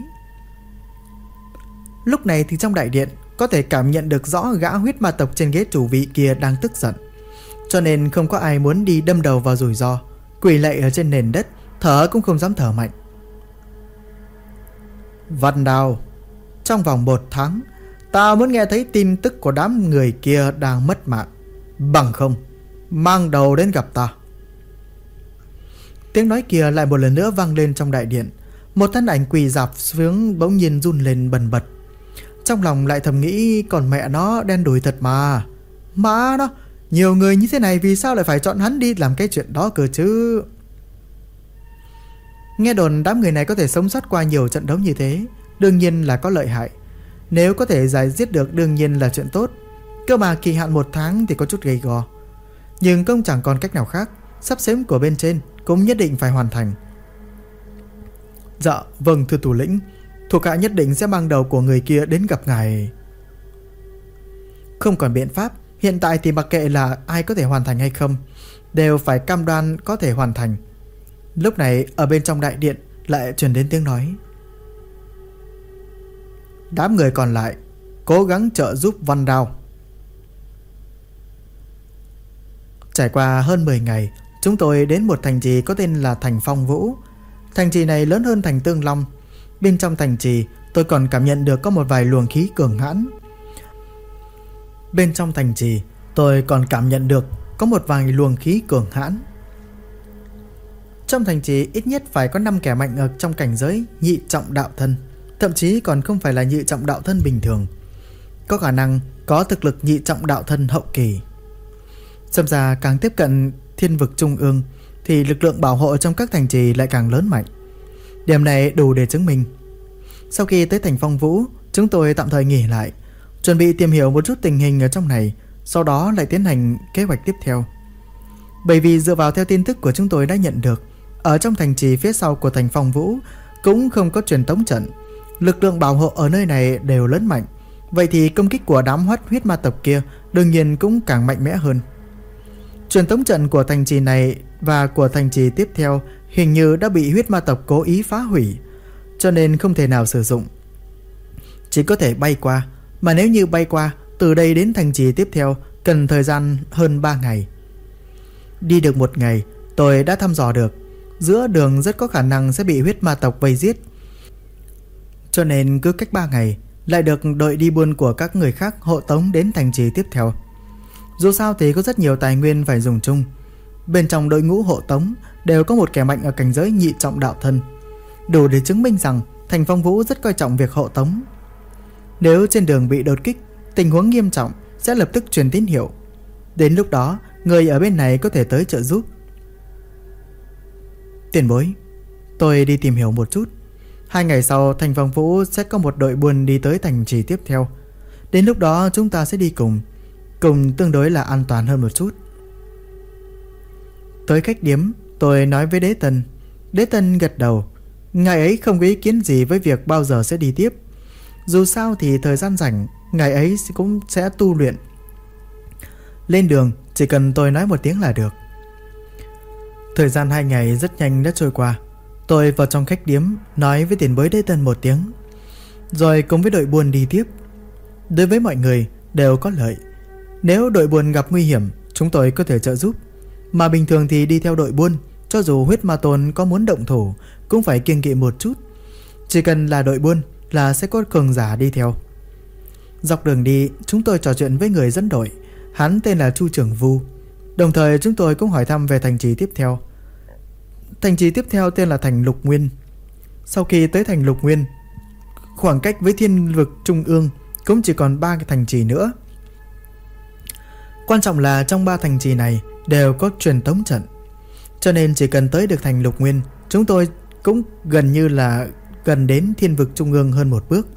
Lúc này thì trong đại điện có thể cảm nhận được rõ gã huyết ma tộc trên ghế chủ vị kia đang tức giận, cho nên không có ai muốn đi đâm đầu vào rủi ro. Quỳ lạy ở trên nền đất, thở cũng không dám thở mạnh. Văn Đào, trong vòng 1 tháng ta muốn nghe thấy tin tức của đám người kia đang mất mạng. Bằng không, mang đầu đến gặp ta. Tiếng nói kia lại một lần nữa vang lên trong đại điện. Một thân ảnh quỳ rạp xuống bỗng nhiên run lên bần bật. Trong lòng lại thầm nghĩ, còn mẹ nó đen đủi thật mà. Má nó, nhiều người như thế này vì sao lại phải chọn hắn đi làm cái chuyện đó cơ chứ? Nghe đồn đám người này có thể sống sót qua nhiều trận đấu như thế, đương nhiên là có lợi hại. Nếu có thể giải giết được đương nhiên là chuyện tốt. Cơ mà kỳ hạn 1 tháng thì có chút gay go. Nhưng cũng chẳng còn cách nào khác, sắp xếp của bên trên cũng nhất định phải hoàn thành. Dạ vâng thưa thủ lĩnh, thuộc hạ nhất định sẽ mang đầu của người kia đến gặp ngài. Không còn biện pháp, hiện tại thì mặc kệ là ai có thể hoàn thành hay không, đều phải cam đoan có thể hoàn thành. Lúc này ở bên trong đại điện lại truyền đến tiếng nói: đám người còn lại cố gắng trợ giúp Văn Đao. Trải qua hơn 10 ngày, chúng tôi đến một thành trì có tên là thành Phong Vũ. Thành trì này lớn hơn thành Tương Long. Bên trong thành trì tôi còn cảm nhận được có một vài luồng khí cường hãn. Trong thành trì ít nhất phải có 5 kẻ mạnh ở trong cảnh giới nhị trọng đạo thân, thậm chí còn không phải là nhị trọng đạo thân bình thường, có khả năng có thực lực nhị trọng đạo thân hậu kỳ. Xem ra càng tiếp cận thiên vực trung ương thì lực lượng bảo hộ trong các thành trì lại càng lớn mạnh. Điểm này đủ để chứng minh. Sau khi tới thành Phong Vũ, chúng tôi tạm thời nghỉ lại, chuẩn bị tìm hiểu một chút tình hình ở trong này, sau đó lại tiến hành kế hoạch tiếp theo. Bởi vì dựa vào theo tin tức của chúng tôi đã nhận được, ở trong thành trì phía sau của thành Phong Vũ cũng không có truyền tống trận, lực lượng bảo hộ ở nơi này đều lớn mạnh. Vậy thì công kích của đám huyết ma tộc kia đương nhiên cũng càng mạnh mẽ hơn. Truyền tống trận của thành trì này và của thành trì tiếp theo hình như đã bị huyết ma tộc cố ý phá hủy, cho nên không thể nào sử dụng, chỉ có thể bay qua. Mà nếu như bay qua từ đây đến thành trì tiếp theo cần thời gian hơn 3 ngày. Đi được 1 ngày, tôi đã thăm dò được giữa đường rất có khả năng sẽ bị huyết ma tộc vây giết, cho nên cứ cách 3 ngày lại được đội đi buôn của các người khác hộ tống đến thành trì tiếp theo. Dù sao thì có rất nhiều tài nguyên phải dùng chung. Bên trong đội ngũ hộ tống đều có một kẻ mạnh ở cảnh giới nhị trọng đạo thân, đủ để chứng minh rằng thành Phong Vũ rất coi trọng việc hộ tống. Nếu trên đường bị đột kích, tình huống nghiêm trọng sẽ lập tức truyền tín hiệu. Đến lúc đó người ở bên này có thể tới trợ giúp. Tiền bối, tôi đi tìm hiểu một chút. 2 ngày sau thành Phong Vũ sẽ có một đội buôn đi tới thành trì tiếp theo. Đến lúc đó chúng ta sẽ đi cùng tương đối là an toàn hơn một chút. Tới khách điếm, tôi nói với Đế Tân. Đế Tân gật đầu. Ngài ấy không có ý kiến gì với việc bao giờ sẽ đi tiếp. Dù sao thì thời gian rảnh ngài ấy cũng sẽ tu luyện. Lên đường chỉ cần tôi nói một tiếng là được. Thời gian 2 ngày rất nhanh đã trôi qua. Tôi vào trong khách điếm nói với tiền bối Đế Tân một tiếng, rồi cùng với đội buôn đi tiếp. Đối với mọi người đều có lợi. Nếu đội buôn gặp nguy hiểm, chúng tôi có thể trợ giúp. Mà bình thường thì đi theo đội buôn, cho dù huyết ma tôn có muốn động thủ cũng phải kiêng kỵ một chút. Chỉ cần là đội buôn là sẽ có cường giả đi theo. Dọc đường đi, chúng tôi trò chuyện với người dẫn đội. Hắn tên là Chu Trưởng Vu. Đồng thời chúng tôi cũng hỏi thăm về thành trì tiếp theo. Thành trì tiếp theo tên là thành Lục Nguyên. Sau khi tới thành Lục Nguyên, khoảng cách với thiên vực trung ương cũng chỉ còn 3 cái thành trì nữa. Quan trọng là trong 3 thành trì này đều có truyền tống trận, cho nên chỉ cần tới được thành Lục Nguyên, chúng tôi cũng gần như là gần đến thiên vực trung ương hơn một bước.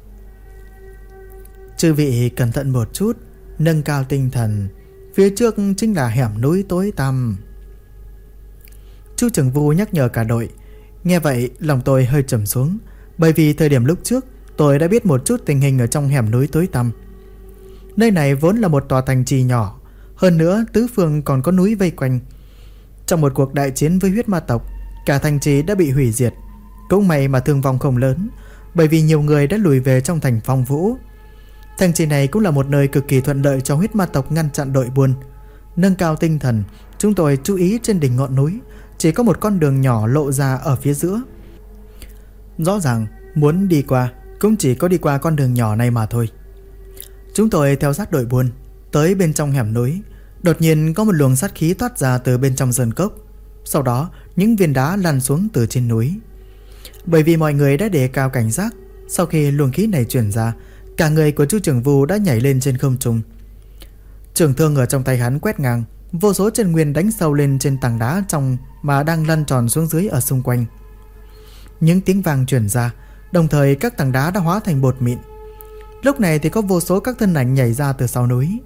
Chư vị cẩn thận một chút, nâng cao tinh thần, phía trước chính là hẻm núi tối tăm. Chu Trưởng Vu nhắc nhở cả đội. Nghe vậy lòng tôi hơi trầm xuống, bởi vì thời điểm lúc trước tôi đã biết một chút tình hình ở trong hẻm núi tối tăm. Nơi này vốn là một tòa thành trì nhỏ, hơn nữa tứ phương còn có núi vây quanh. Trong một cuộc đại chiến với huyết ma tộc, cả thành trì đã bị hủy diệt. Cũng may mà thương vong không lớn, bởi vì nhiều người đã lùi về trong thành Phong Vũ. Thành trì này cũng là một nơi cực kỳ thuận lợi cho huyết ma tộc ngăn chặn đội buôn. Nâng cao tinh thần, chúng tôi chú ý trên đỉnh ngọn núi chỉ có một con đường nhỏ lộ ra ở phía giữa. Rõ ràng muốn đi qua cũng chỉ có đi qua con đường nhỏ này mà thôi. Chúng tôi theo sát đội buôn tới bên trong hẻm núi. Đột nhiên có một luồng sát khí toát ra từ bên trong sơn cốc. Sau đó những viên đá lăn xuống từ trên núi. Bởi vì mọi người đã đề cao cảnh giác, sau khi luồng khí này truyền ra, cả người của Chu Trưởng Vu đã nhảy lên trên không trung. Trường thương ở trong tay hắn quét ngang, vô số chân nguyên đánh sâu lên trên tảng đá trong mà đang lăn tròn xuống dưới ở xung quanh. Những tiếng vang truyền ra, đồng thời các tảng đá đã hóa thành bột mịn. Lúc này thì có vô số các thân ảnh nhảy ra từ sau núi.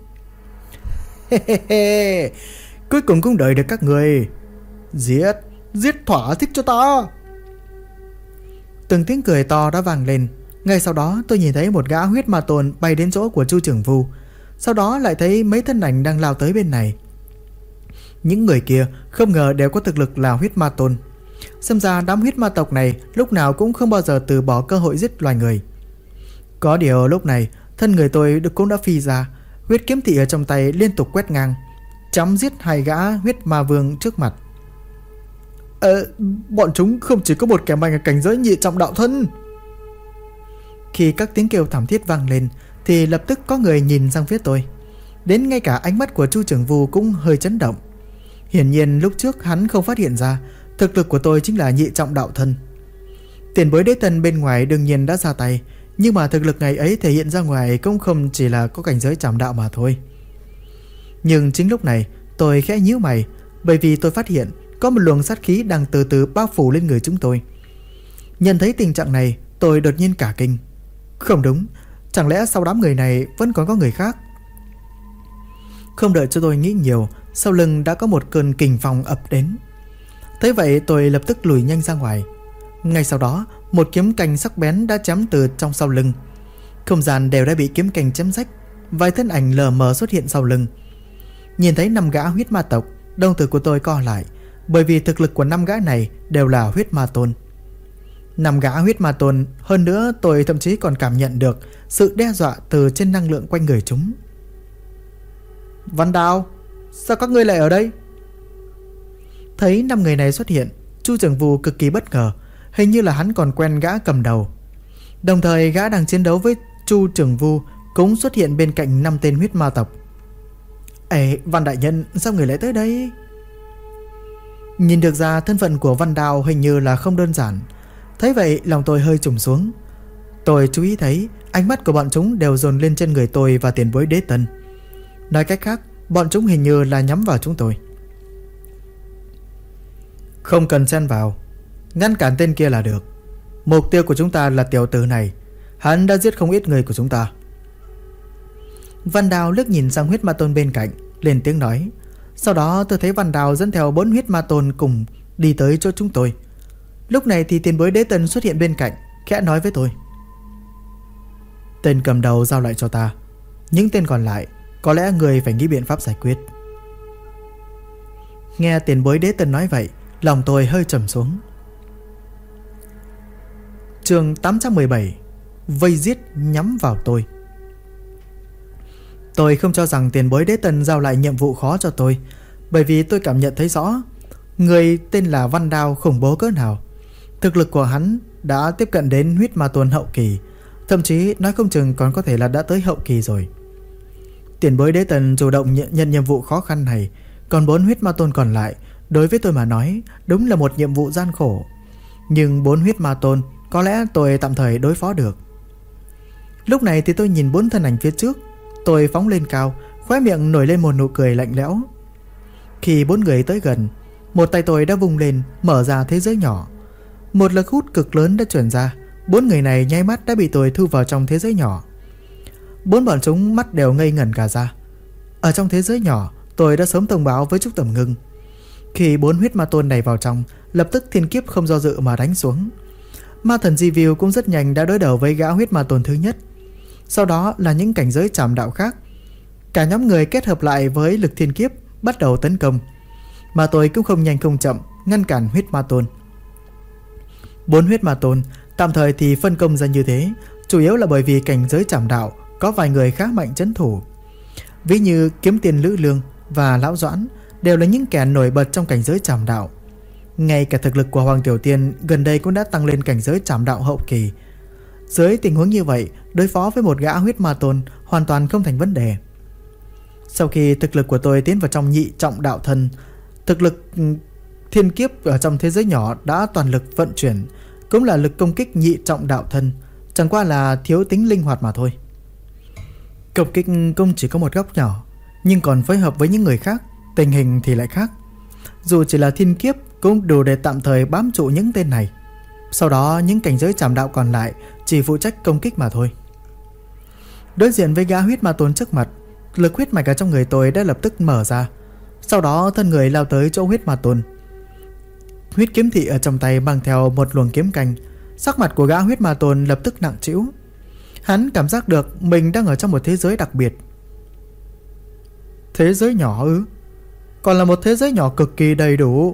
Cuối cùng cũng đợi được các người. Giết thỏa thích cho ta. Từng tiếng cười to đã vang lên. Ngay sau đó tôi nhìn thấy một gã huyết ma tôn bay đến chỗ của Chu Trường Vu. Sau đó lại thấy mấy thân ảnh đang lao tới bên này. Những người kia không ngờ đều có thực lực là huyết ma tôn. Xem ra đám huyết ma tộc này lúc nào cũng không bao giờ từ bỏ cơ hội giết loài người. Có điều lúc này thân người tôi cũng đã phi ra, huyết kiếm thị ở trong tay liên tục quét ngang, chém giết hai gã huyết ma vương trước mặt. Bọn chúng không chỉ có một kẻ mạnh ở cảnh giới nhị trọng đạo thân. Khi các tiếng kêu thảm thiết vang lên thì lập tức có người nhìn sang phía tôi. Đến ngay cả ánh mắt của Chu Trường Vu cũng hơi chấn động. Hiển nhiên lúc trước hắn không phát hiện ra thực lực của tôi chính là nhị trọng đạo thân. Tiền bối đế tân bên ngoài đương nhiên đã ra tay, nhưng mà thực lực ngày ấy thể hiện ra ngoài cũng không chỉ là có cảnh giới trảm đạo mà thôi. Nhưng chính lúc này tôi khẽ nhíu mày, bởi vì tôi phát hiện có một luồng sát khí đang từ từ bao phủ lên người chúng tôi. Nhận thấy tình trạng này, tôi đột nhiên cả kinh. Không đúng, chẳng lẽ sau đám người này vẫn còn có người khác? Không đợi cho tôi nghĩ nhiều, sau lưng đã có một cơn kình phong ập đến. Thế vậy tôi lập tức lùi nhanh ra ngoài. Ngay sau đó một kiếm cành sắc bén đã chém từ trong sau lưng. Không gian đều đã bị kiếm cành chém rách. Vài thân ảnh lờ mờ xuất hiện sau lưng. Nhìn thấy 5 gã huyết ma tộc, đồng tử của tôi co lại, bởi vì thực lực của 5 gã này đều là huyết ma tôn. 5 gã huyết ma tôn, hơn nữa tôi thậm chí còn cảm nhận được sự đe dọa từ trên năng lượng quanh người chúng. Văn Đào, sao các ngươi lại ở đây? Thấy 5 người này xuất hiện, Chu Trường Vu cực kỳ bất ngờ. Hình như là hắn còn quen gã cầm đầu. Đồng thời gã đang chiến đấu với Chu Trường Vu cũng xuất hiện bên cạnh 5 tên huyết ma tộc. Văn đại nhân, sao người lại tới đây? Nhìn được ra thân phận của Văn Đào hình như là không đơn giản. Thấy vậy lòng tôi hơi trùng xuống. Tôi chú ý thấy ánh mắt của bọn chúng đều dồn lên trên người tôi và tiền bối đế tân. Nói cách khác, bọn chúng hình như là nhắm vào chúng tôi. Không cần xen vào, ngăn cản tên kia là được. Mục tiêu của chúng ta là tiểu tử này. Hắn đã giết không ít người của chúng ta. Văn Đào liếc nhìn sang huyết ma tôn bên cạnh, lên tiếng nói. Sau đó tôi thấy Văn Đào dẫn theo 4 huyết ma tôn cùng đi tới chỗ chúng tôi. Lúc này thì tiền bối đế tân xuất hiện bên cạnh, khẽ nói với tôi. Tên cầm đầu giao lại cho ta. Những tên còn lại có lẽ người phải nghĩ biện pháp giải quyết. Nghe tiền bối đế tân nói vậy, lòng tôi hơi trầm xuống. Chương 817. Vây giết nhắm vào tôi. Tôi không cho rằng tiền bối đế tân giao lại nhiệm vụ khó cho tôi, bởi vì tôi cảm nhận thấy rõ người tên là Văn Đào khủng bố cỡ nào. Thực lực của hắn đã tiếp cận đến huyết ma tôn hậu kỳ, thậm chí nói không chừng còn có thể là đã tới hậu kỳ rồi. Tiền bối đế tân chủ động nhận nhiệm vụ khó khăn này, còn 4 huyết ma tôn còn lại đối với tôi mà nói đúng là một nhiệm vụ gian khổ. Nhưng 4 huyết ma tôn có lẽ tôi tạm thời đối phó được. Lúc này thì tôi nhìn 4 thân ảnh phía trước. Tôi phóng lên cao, khóe miệng nổi lên một nụ cười lạnh lẽo. Khi 4 người tới gần, một tay tôi đã vung lên, mở ra thế giới nhỏ. Một lực hút cực lớn đã truyền ra. 4 người này nháy mắt đã bị tôi thu vào trong thế giới nhỏ. 4 bọn chúng mắt đều ngây ngẩn cả ra. Ở trong thế giới nhỏ, tôi đã sớm thông báo với Trúc Tầm Ngưng. Khi 4 huyết ma tôn này vào trong, lập tức thiên kiếp không do dự mà đánh xuống. Ma thần Di-viu cũng rất nhanh đã đối đầu với gã huyết ma tôn thứ nhất. Sau đó là những cảnh giới trảm đạo khác. Cả nhóm người kết hợp lại với lực thiên kiếp bắt đầu tấn công, mà tôi cũng không nhanh không chậm ngăn cản huyết ma tôn. 4 huyết ma tôn tạm thời thì phân công ra như thế, chủ yếu là bởi vì cảnh giới trảm đạo có vài người khá mạnh trấn thủ. Ví như Kiếm Tiên Lữ Lương và Lão Doãn đều là những kẻ nổi bật trong cảnh giới trảm đạo. Ngay cả thực lực của Hoàng Tiểu Tiên gần đây cũng đã tăng lên cảnh giới trảm đạo hậu kỳ. Dưới tình huống như vậy, đối phó với một gã huyết ma tôn hoàn toàn không thành vấn đề. Sau khi thực lực của tôi tiến vào trong nhị trọng đạo thân, thực lực thiên kiếp ở trong thế giới nhỏ đã toàn lực vận chuyển, cũng là lực công kích nhị trọng đạo thân, chẳng qua là thiếu tính linh hoạt mà thôi. Công kích cũng chỉ có một góc nhỏ, nhưng còn phối hợp với những người khác, tình hình thì lại khác. Dù chỉ là thiên kiếp cũng đủ để tạm thời bám trụ những tên này. Sau đó những cảnh giới trảm đạo còn lại chỉ phụ trách công kích mà thôi. Đối diện với gã huyết ma tôn trước mặt, lực huyết mạch ở trong người tôi đã lập tức mở ra. Sau đó thân người lao tới chỗ huyết ma tôn. Huyết kiếm thị ở trong tay mang theo một luồng kiếm canh. Sắc mặt của gã huyết ma tôn lập tức nặng trĩu. Hắn cảm giác được mình đang ở trong một thế giới đặc biệt. Thế giới nhỏ ư? Còn là một thế giới nhỏ cực kỳ đầy đủ.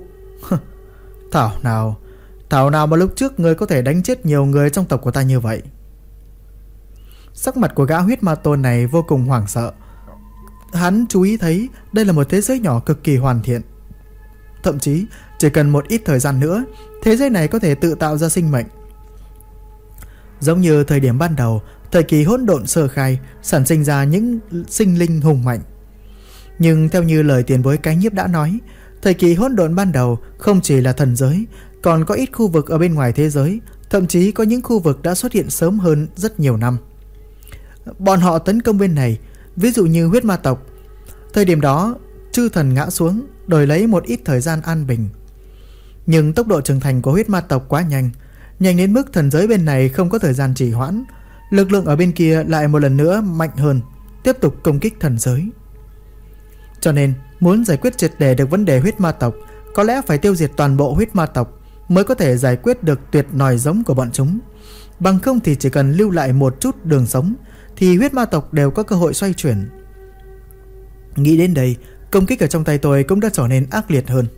Thảo nào mà lúc trước ngươi có thể đánh chết nhiều người trong tộc của ta như vậy. Sắc mặt của gã huyết ma tôn này vô cùng hoảng sợ. Hắn chú ý thấy đây là một thế giới nhỏ cực kỳ hoàn thiện. Thậm chí chỉ cần một ít thời gian nữa, thế giới này có thể tự tạo ra sinh mệnh. Giống như thời điểm ban đầu, thời kỳ hỗn độn sơ khai, sản sinh ra những sinh linh hùng mạnh. Nhưng theo như lời tiền bối Cái Nhiếp đã nói, thời kỳ hỗn độn ban đầu không chỉ là thần giới, còn có ít khu vực ở bên ngoài thế giới, thậm chí có những khu vực đã xuất hiện sớm hơn rất nhiều năm. Bọn họ tấn công bên này, ví dụ như huyết ma tộc. Thời điểm đó, chư thần ngã xuống, đổi lấy một ít thời gian an bình. Nhưng tốc độ trưởng thành của huyết ma tộc quá nhanh, nhanh đến mức thần giới bên này không có thời gian trì hoãn. Lực lượng ở bên kia lại một lần nữa mạnh hơn, tiếp tục công kích thần giới. Cho nên, muốn giải quyết triệt để được vấn đề huyết ma tộc, có lẽ phải tiêu diệt toàn bộ huyết ma tộc mới có thể giải quyết được tuyệt nòi giống của bọn chúng. Bằng không thì chỉ cần lưu lại một chút đường sống, thì huyết ma tộc đều có cơ hội xoay chuyển. Nghĩ đến đây, công kích ở trong tay tôi cũng đã trở nên ác liệt hơn.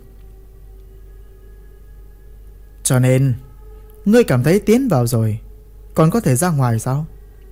Cho nên, ngươi cảm thấy tiến vào rồi, còn có thể ra ngoài sao?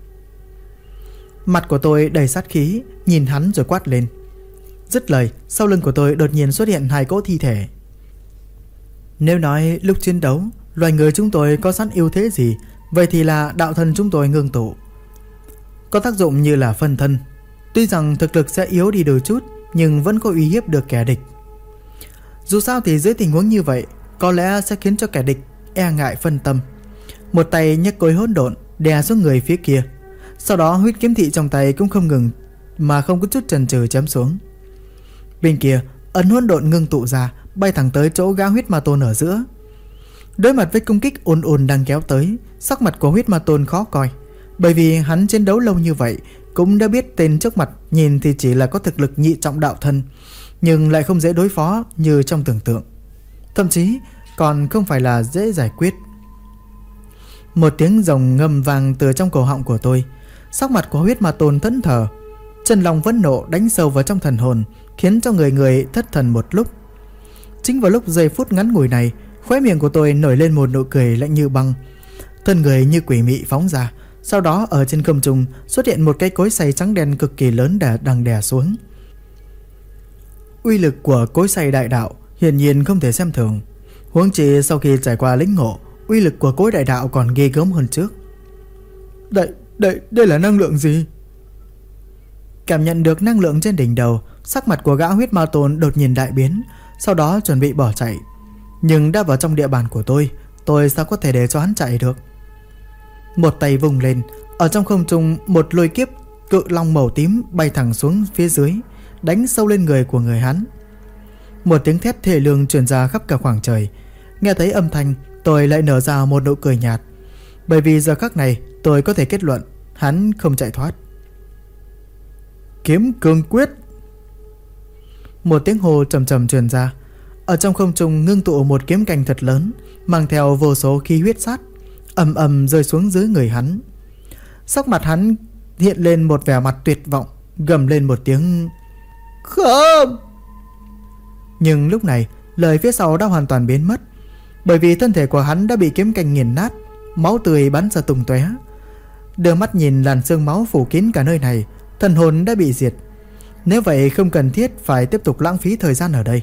Mặt của tôi đầy sát khí, nhìn hắn rồi quát lên. Dứt lời, sau lưng của tôi đột nhiên xuất hiện 2 cỗ thi thể. Nếu nói lúc chiến đấu, loài người chúng tôi có sẵn ưu thế gì, vậy thì là đạo thân chúng tôi ngưng tụ, có tác dụng như là phân thân. Tuy rằng thực lực sẽ yếu đi đôi chút, nhưng vẫn có uy hiếp được kẻ địch. Dù sao thì dưới tình huống như vậy, có lẽ sẽ khiến cho kẻ địch e ngại phân tâm. Một tay nhấc cối hỗn độn đè xuống người phía kia, sau đó huyết kiếm thị trong tay cũng không ngừng mà không có chút chần chừ chém xuống. Bên kia, ấn hỗn độn ngưng tụ ra, bay thẳng tới chỗ gã huyết ma tôn ở giữa. Đối mặt với công kích ồn ồn đang kéo tới, sắc mặt của huyết ma tôn khó coi, bởi vì hắn chiến đấu lâu như vậy cũng đã biết tên trước mặt nhìn thì chỉ là có thực lực nhị trọng đạo thân, nhưng lại không dễ đối phó như trong tưởng tượng, thậm chí còn không phải là dễ giải quyết. Một tiếng rồng ngâm vang từ trong cổ họng của tôi. Sắc mặt của huyết ma tôn thẫn thờ, chân lòng vẫn nộ đánh sâu vào trong thần hồn, khiến cho người thất thần một lúc. Chính vào lúc giây phút ngắn ngủi này, khóe miệng của tôi nổi lên một nụ cười lạnh như băng. Thân người như quỷ mị phóng ra, sau đó ở trên không trung xuất hiện một cái cối xay trắng đen cực kỳ lớn đang đè xuống. Uy lực của cối xay đại đạo hiển nhiên không thể xem thường, huống chi sau khi trải qua lĩnh ngộ, uy lực của cối đại đạo còn ghê gớm hơn trước. Đây là năng lượng gì? Cảm nhận được năng lượng trên đỉnh đầu, sắc mặt của gã huyết ma tôn đột nhiên đại biến, sau đó chuẩn bị bỏ chạy. Nhưng đã vào trong địa bàn của tôi sao có thể để cho hắn chạy được? Một tay vung lên, ở trong không trung một lôi kiếp cự long màu tím bay thẳng xuống phía dưới, đánh sâu lên người của người hắn. Một tiếng thét thê lương truyền ra khắp cả khoảng trời. Nghe thấy âm thanh, tôi lại nở ra một nụ cười nhạt, bởi vì giờ khắc này tôi có thể kết luận hắn không chạy thoát. Kiếm cương quyết. Một tiếng hô trầm trầm truyền ra. Ở trong không trung ngưng tụ một kiếm cành thật lớn, mang theo vô số khí huyết sát, ầm ầm rơi xuống dưới người hắn. Sắc mặt hắn hiện lên một vẻ mặt tuyệt vọng, gầm lên một tiếng không. Nhưng lúc này lời phía sau đã hoàn toàn biến mất, bởi vì thân thể của hắn đã bị kiếm cành nghiền nát, máu tươi bắn ra tung tóe. Đưa mắt nhìn làn sương máu phủ kín cả nơi này, thần hồn đã bị diệt. Nếu vậy không cần thiết phải tiếp tục lãng phí thời gian ở đây.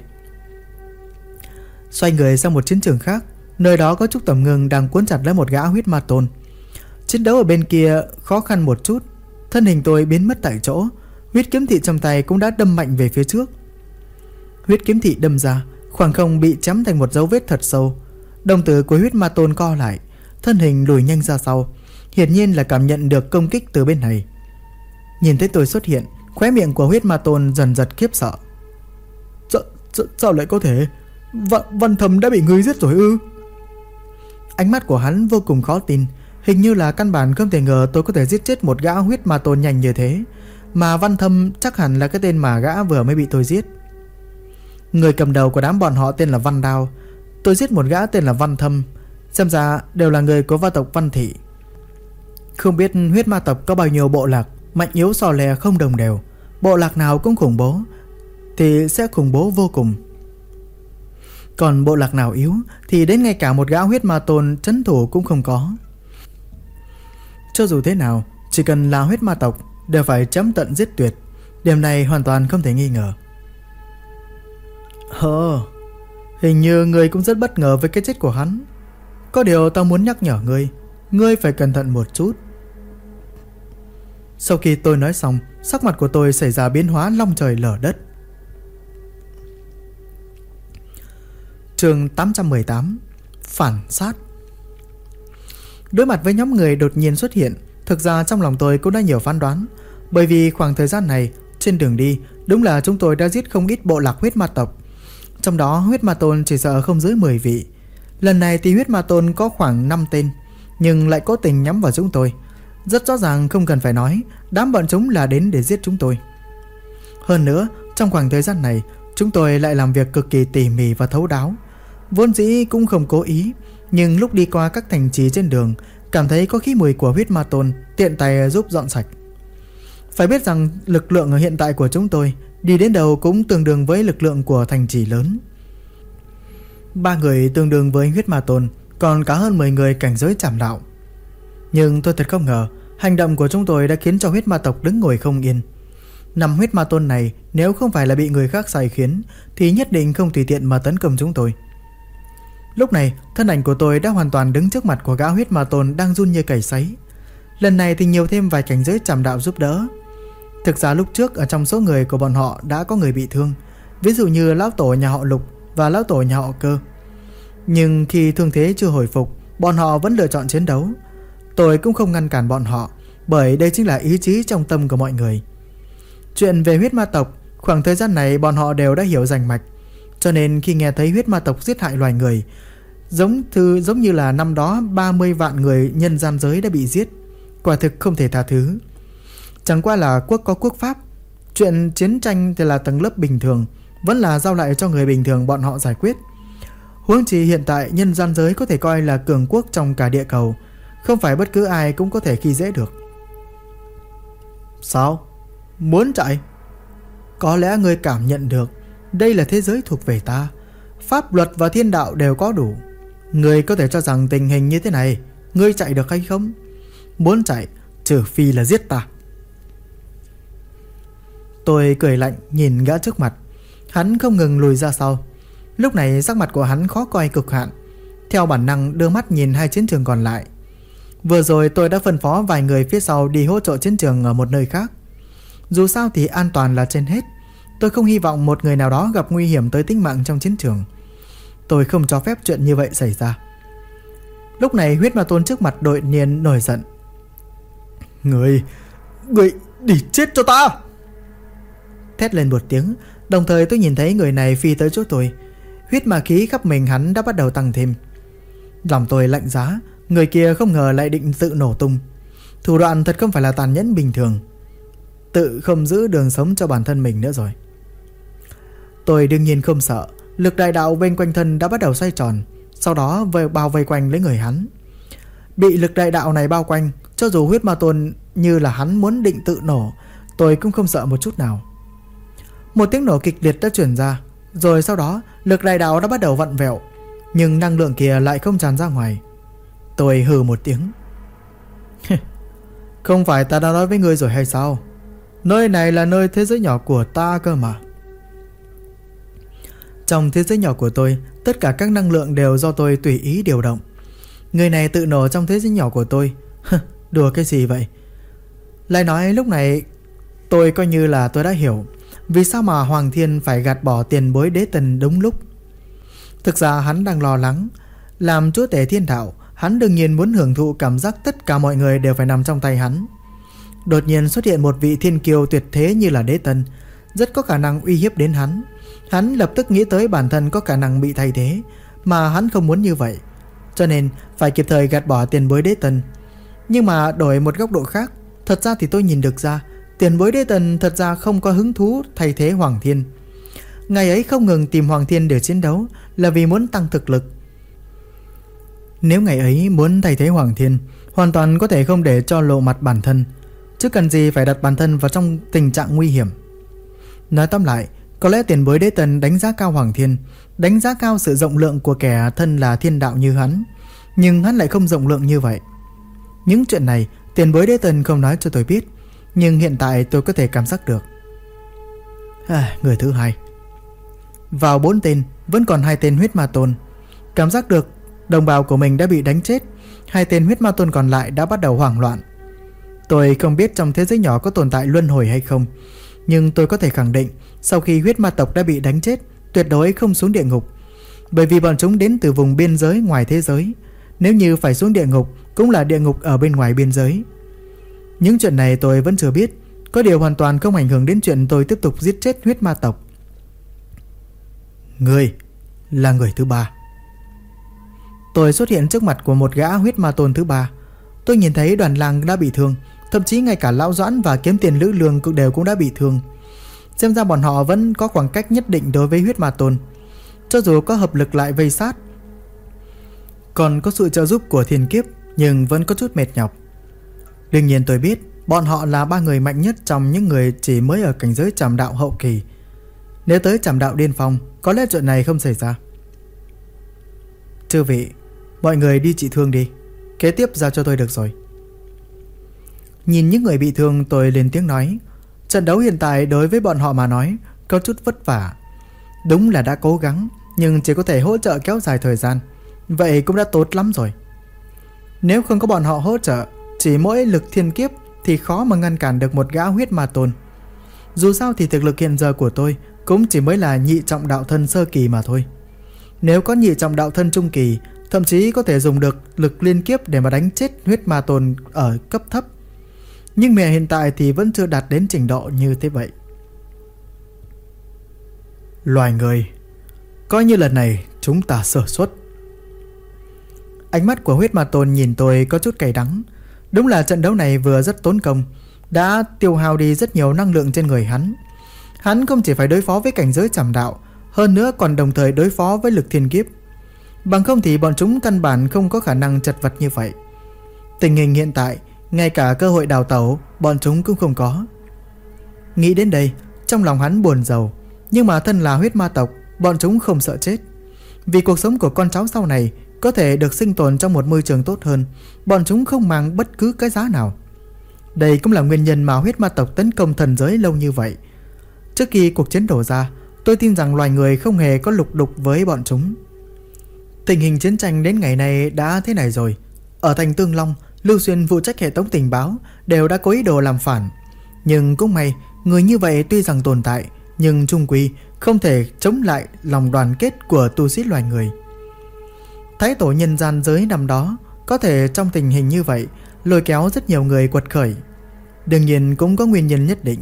Xoay người sang một chiến trường khác, nơi đó có Trúc Tầm Ngưng đang cuốn chặt lấy một gã huyết ma tôn. Chiến đấu ở bên kia khó khăn một chút, thân hình tôi biến mất tại chỗ. Huyết kiếm thị trong tay cũng đã đâm mạnh về phía trước. Huyết kiếm thị đâm ra, khoảng không bị chém thành một dấu vết thật sâu. Đồng tử của huyết ma tôn co lại, thân hình lùi nhanh ra sau, hiển nhiên là cảm nhận được công kích từ bên này. Nhìn thấy tôi xuất hiện, khóe miệng của huyết ma tôn dần giật khiếp sợ. Sao lại có thể? Văn Thầm đã bị ngươi giết rồi ư? Ánh mắt của hắn vô cùng khó tin, hình như là căn bản không thể ngờ tôi có thể giết chết một gã huyết ma tôn nhanh như thế. Mà Văn Thâm chắc hẳn là cái tên mà gã vừa mới bị tôi giết. Người cầm đầu của đám bọn họ tên là Văn Đao, tôi giết một gã tên là Văn Thâm. xem ra đều là người của gia tộc Văn Thị. Không biết huyết ma tộc có bao nhiêu bộ lạc, mạnh yếu so lè không đồng đều. Bộ lạc nào cũng khủng bố thì sẽ khủng bố vô cùng. Còn bộ lạc nào yếu thì đến ngay cả một gã huyết ma tôn trấn thủ cũng không có. Cho dù thế nào, chỉ cần là huyết ma tộc đều phải chém tận giết tuyệt. Điểm này hoàn toàn không thể nghi ngờ. Hình như ngươi cũng rất bất ngờ với cái chết của hắn. Có điều tao muốn nhắc nhở ngươi phải cẩn thận một chút. Sau khi tôi nói xong, sắc mặt của tôi xảy ra biến hóa long trời lở đất. Chương 818 Phản sát. Đối mặt với nhóm người đột nhiên xuất hiện, thực ra trong lòng tôi cũng đã nhiều phán đoán. Bởi vì khoảng thời gian này, trên đường đi, đúng là chúng tôi đã giết không ít bộ lạc huyết ma tộc. Trong đó huyết ma tôn chỉ sợ không dưới 10 vị. Lần này thì huyết ma tôn có khoảng 5 tên, nhưng lại cố tình nhắm vào chúng tôi. Rất rõ ràng không cần phải nói, đám bọn chúng là đến để giết chúng tôi. Hơn nữa, trong khoảng thời gian này, chúng tôi lại làm việc cực kỳ tỉ mỉ và thấu đáo. Vốn dĩ cũng không cố ý, nhưng lúc đi qua các thành trì trên đường, cảm thấy có khí mùi của huyết ma tôn, tiện tay giúp dọn sạch. Phải biết rằng lực lượng hiện tại của chúng tôi đi đến đâu cũng tương đương với lực lượng của thành trì lớn. 3 người tương đương với huyết ma tôn, còn cả hơn 10 người cảnh giới trảm đạo. Nhưng tôi thật không ngờ, hành động của chúng tôi đã khiến cho huyết ma tộc đứng ngồi không yên. 5 huyết ma tôn này nếu không phải là bị người khác sai khiến thì nhất định không tùy tiện mà tấn công chúng tôi. Lúc này, thân ảnh của tôi đã hoàn toàn đứng trước mặt của gã huyết ma tôn đang run như cầy sấy. Lần này thì nhiều thêm vài cảnh giới trảm đạo giúp đỡ. Thực ra lúc trước ở trong số người của bọn họ đã có người bị thương, ví dụ như lão tổ nhà họ Lục và lão tổ nhà họ Cơ. Nhưng khi thương thế chưa hồi phục, bọn họ vẫn lựa chọn chiến đấu. Tôi cũng không ngăn cản bọn họ, bởi đây chính là ý chí trong tâm của mọi người. Chuyện về huyết ma tộc, khoảng thời gian này bọn họ đều đã hiểu rành mạch. Cho nên khi nghe thấy huyết ma tộc giết hại loài người, giống như là năm đó 30 vạn người nhân gian giới đã bị giết, quả thực không thể tha thứ. Chẳng qua là quốc có quốc pháp, chuyện chiến tranh thì là tầng lớp bình thường, vẫn là giao lại cho người bình thường bọn họ giải quyết. Huống chi hiện tại nhân gian giới có thể coi là cường quốc trong cả địa cầu, không phải bất cứ ai cũng có thể khi dễ được. Sao? Muốn chạy? Có lẽ ngươi cảm nhận được đây là thế giới thuộc về ta, pháp luật và thiên đạo đều có đủ. Ngươi có thể cho rằng tình hình như thế này, ngươi chạy được hay không? Muốn chạy, trừ phi là giết ta. Tôi cười lạnh nhìn gã trước mặt. Hắn không ngừng lùi ra sau. Lúc này sắc mặt của hắn khó coi cực hạn. Theo bản năng đưa mắt nhìn hai chiến trường còn lại. Vừa rồi tôi đã phân phó vài người phía sau đi hỗ trợ chiến trường ở một nơi khác. Dù sao thì an toàn là trên hết. Tôi không hy vọng một người nào đó gặp nguy hiểm tới tính mạng trong chiến trường. Tôi không cho phép chuyện như vậy xảy ra. Lúc này huyết ma tôn trước mặt đột nhiên nổi giận. Người đi chết cho ta! Thét lên một tiếng, đồng thời tôi nhìn thấy người này phi tới chỗ tôi. Huyết ma khí khắp mình hắn đã bắt đầu tăng thêm. Lòng tôi lạnh giá, người kia không ngờ lại định tự nổ tung. Thủ đoạn thật không phải là tàn nhẫn bình thường. Tự không giữ đường sống cho bản thân mình nữa rồi. Tôi đương nhiên không sợ. Lực đại đạo bên quanh thân đã bắt đầu xoay tròn, sau đó bao vây quanh lấy người hắn. Bị lực đại đạo này bao quanh, cho dù huyết ma tôn như là hắn muốn định tự nổ, tôi cũng không sợ một chút nào. Một tiếng nổ kịch liệt đã truyền ra, rồi sau đó lực đại đạo đã bắt đầu vặn vẹo, nhưng năng lượng kia lại không tràn ra ngoài. Tôi hừ một tiếng. Không phải ta đã nói với ngươi rồi hay sao? Nơi này là nơi thế giới nhỏ của ta cơ mà. Trong thế giới nhỏ của tôi, tất cả các năng lượng đều do tôi tùy ý điều động. Người này tự nổ trong thế giới nhỏ của tôi. Đùa cái gì vậy? Lại nói lúc này tôi coi như là tôi đã hiểu vì sao mà Hoàng Thiên phải gạt bỏ tiền bối đế tần đúng lúc. Thực ra hắn đang lo lắng. Làm chúa tể thiên đạo, hắn đương nhiên muốn hưởng thụ cảm giác tất cả mọi người đều phải nằm trong tay hắn. Đột nhiên xuất hiện một vị thiên kiêu tuyệt thế như là đế tần, rất có khả năng uy hiếp đến hắn. Hắn lập tức nghĩ tới bản thân có khả năng bị thay thế, mà hắn không muốn như vậy, cho nên phải kịp thời gạt bỏ tiền bối đế tần. Nhưng mà đổi một góc độ khác, thật ra thì tôi nhìn được ra tiền bối đế tần thật ra không có hứng thú thay thế Hoàng Thiên. Ngày ấy không ngừng tìm Hoàng Thiên để chiến đấu là vì muốn tăng thực lực. Nếu ngày ấy muốn thay thế Hoàng Thiên, hoàn toàn có thể không để cho lộ mặt bản thân, chứ cần gì phải đặt bản thân vào trong tình trạng nguy hiểm. Nói tóm lại, có lẽ tiền bối Đế Tần đánh giá cao Hoàng Thiên, đánh giá cao sự rộng lượng của kẻ thân là thiên đạo như hắn, nhưng hắn lại không rộng lượng như vậy. Những chuyện này tiền bối Đế Tần không nói cho tôi biết, nhưng hiện tại tôi có thể cảm giác được. Người thứ hai. Vào 4 tên, vẫn còn 2 tên huyết ma tôn. Cảm giác được đồng bào của mình đã bị đánh chết, 2 tên huyết ma tôn còn lại đã bắt đầu hoảng loạn. Tôi không biết trong thế giới nhỏ có tồn tại luân hồi hay không, nhưng tôi có thể khẳng định sau khi huyết ma tộc đã bị đánh chết, tuyệt đối không xuống địa ngục, bởi vì bọn chúng đến từ vùng biên giới ngoài thế giới. Nếu như phải xuống địa ngục, cũng là địa ngục ở bên ngoài biên giới. Những chuyện này tôi vẫn chưa biết, có điều hoàn toàn không ảnh hưởng đến chuyện tôi tiếp tục giết chết huyết ma tộc. Ngươi là người thứ 3. Tôi xuất hiện trước mặt của một gã huyết ma tôn thứ 3. Tôi nhìn thấy đoàn lang đã bị thương, thậm chí ngay cả lão Doãn và kiếm tiền Lữ Lương cũng đã bị thương. Xem ra bọn họ vẫn có khoảng cách nhất định đối với huyết ma tôn, cho dù có hợp lực lại vây sát, còn có sự trợ giúp của thiên kiếp, nhưng vẫn có chút mệt nhọc. Đương nhiên tôi biết bọn họ là 3 người mạnh nhất trong những người chỉ mới ở cảnh giới trảm đạo hậu kỳ. Nếu tới trảm đạo điên phong, có lẽ chuyện này không xảy ra. Chư vị, mọi người đi trị thương đi, kế tiếp giao cho tôi được rồi. Nhìn những người bị thương, tôi lên tiếng nói, trận đấu hiện tại đối với bọn họ mà nói có chút vất vả. Đúng là đã cố gắng, nhưng chỉ có thể hỗ trợ kéo dài thời gian, vậy cũng đã tốt lắm rồi. Nếu không có bọn họ hỗ trợ, chỉ mỗi lực thiên kiếp thì khó mà ngăn cản được một gã huyết ma tôn. Dù sao thì thực lực hiện giờ của tôi cũng chỉ mới là nhị trọng đạo thân sơ kỳ mà thôi. Nếu có nhị trọng đạo thân trung kỳ, thậm chí có thể dùng được lực liên kiếp để mà đánh chết huyết ma tôn ở cấp thấp. Nhưng mà hiện tại thì vẫn chưa đạt đến trình độ như thế vậy. Loài người, coi như lần này chúng ta sơ suất. Ánh mắt của huyết ma tôn nhìn tôi có chút cay đắng. Đúng là trận đấu này vừa rất tốn công, đã tiêu hao đi rất nhiều năng lượng trên người hắn. Hắn không chỉ phải đối phó với cảnh giới trảm đạo, hơn nữa còn đồng thời đối phó với lực thiên kiếp. Bằng không thì bọn chúng căn bản không có khả năng chật vật như vậy. Tình hình hiện tại, ngay cả cơ hội đào tẩu bọn chúng cũng không có. Nghĩ đến đây, trong lòng hắn buồn rầu. Nhưng mà thân là huyết ma tộc, bọn chúng không sợ chết. Vì cuộc sống của con cháu sau này có thể được sinh tồn trong một môi trường tốt hơn, bọn chúng không mang bất cứ cái giá nào. Đây cũng là nguyên nhân mà huyết ma tộc tấn công thần giới lâu như vậy. Trước khi cuộc chiến đổ ra, tôi tin rằng loài người không hề có lục đục với bọn chúng. Tình hình chiến tranh đến ngày nay đã thế này rồi. Ở thành Tương Long, Lưu Xuyên phụ trách hệ thống tình báo đều đã có ý đồ làm phản. Nhưng cũng may, người như vậy tuy rằng tồn tại, nhưng chung quy không thể chống lại lòng đoàn kết của tu sĩ loài người. Thái tổ nhân gian giới năm đó có thể trong tình hình như vậy lôi kéo rất nhiều người quật khởi. Đương nhiên cũng có nguyên nhân nhất định.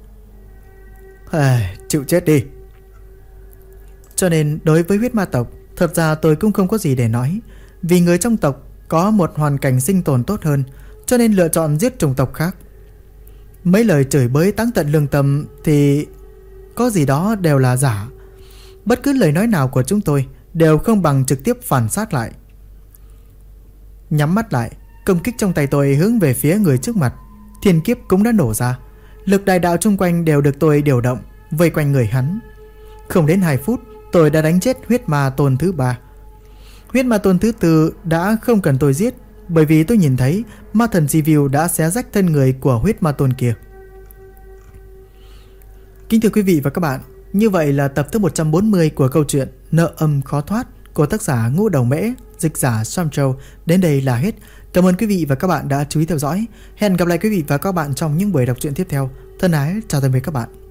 Chịu chết đi. Cho nên đối với huyết ma tộc, thật ra tôi cũng không có gì để nói. Vì người trong tộc có một hoàn cảnh sinh tồn tốt hơn, cho nên lựa chọn giết chủng tộc khác. Mấy lời chửi bới táng tận lương tâm thì có gì đó đều là giả. Bất cứ lời nói nào của chúng tôi đều không bằng trực tiếp phản sát lại. Nhắm mắt lại, công kích trong tay tôi hướng về phía người trước mặt. Thiên kiếp cũng đã nổ ra. Lực đại đạo chung quanh đều được tôi điều động, vây quanh người hắn. Không đến 2 phút, tôi đã đánh chết huyết ma tôn thứ 3. Huyết ma tôn thứ 4 đã không cần tôi giết, bởi vì tôi nhìn thấy ma thần Sivu đã xé rách thân người của huyết ma tôn kia. Kính thưa quý vị và các bạn, như vậy là tập thứ 140 của câu chuyện Nợ Âm Khó Thoát của tác giả Ngũ Đầu Mễ, dịch giả Sam Châu đến đây là hết. Cảm ơn quý vị và các bạn đã chú ý theo dõi. Hẹn gặp lại quý vị và các bạn trong những buổi đọc truyện tiếp theo. Thân ái chào tạm biệt các bạn.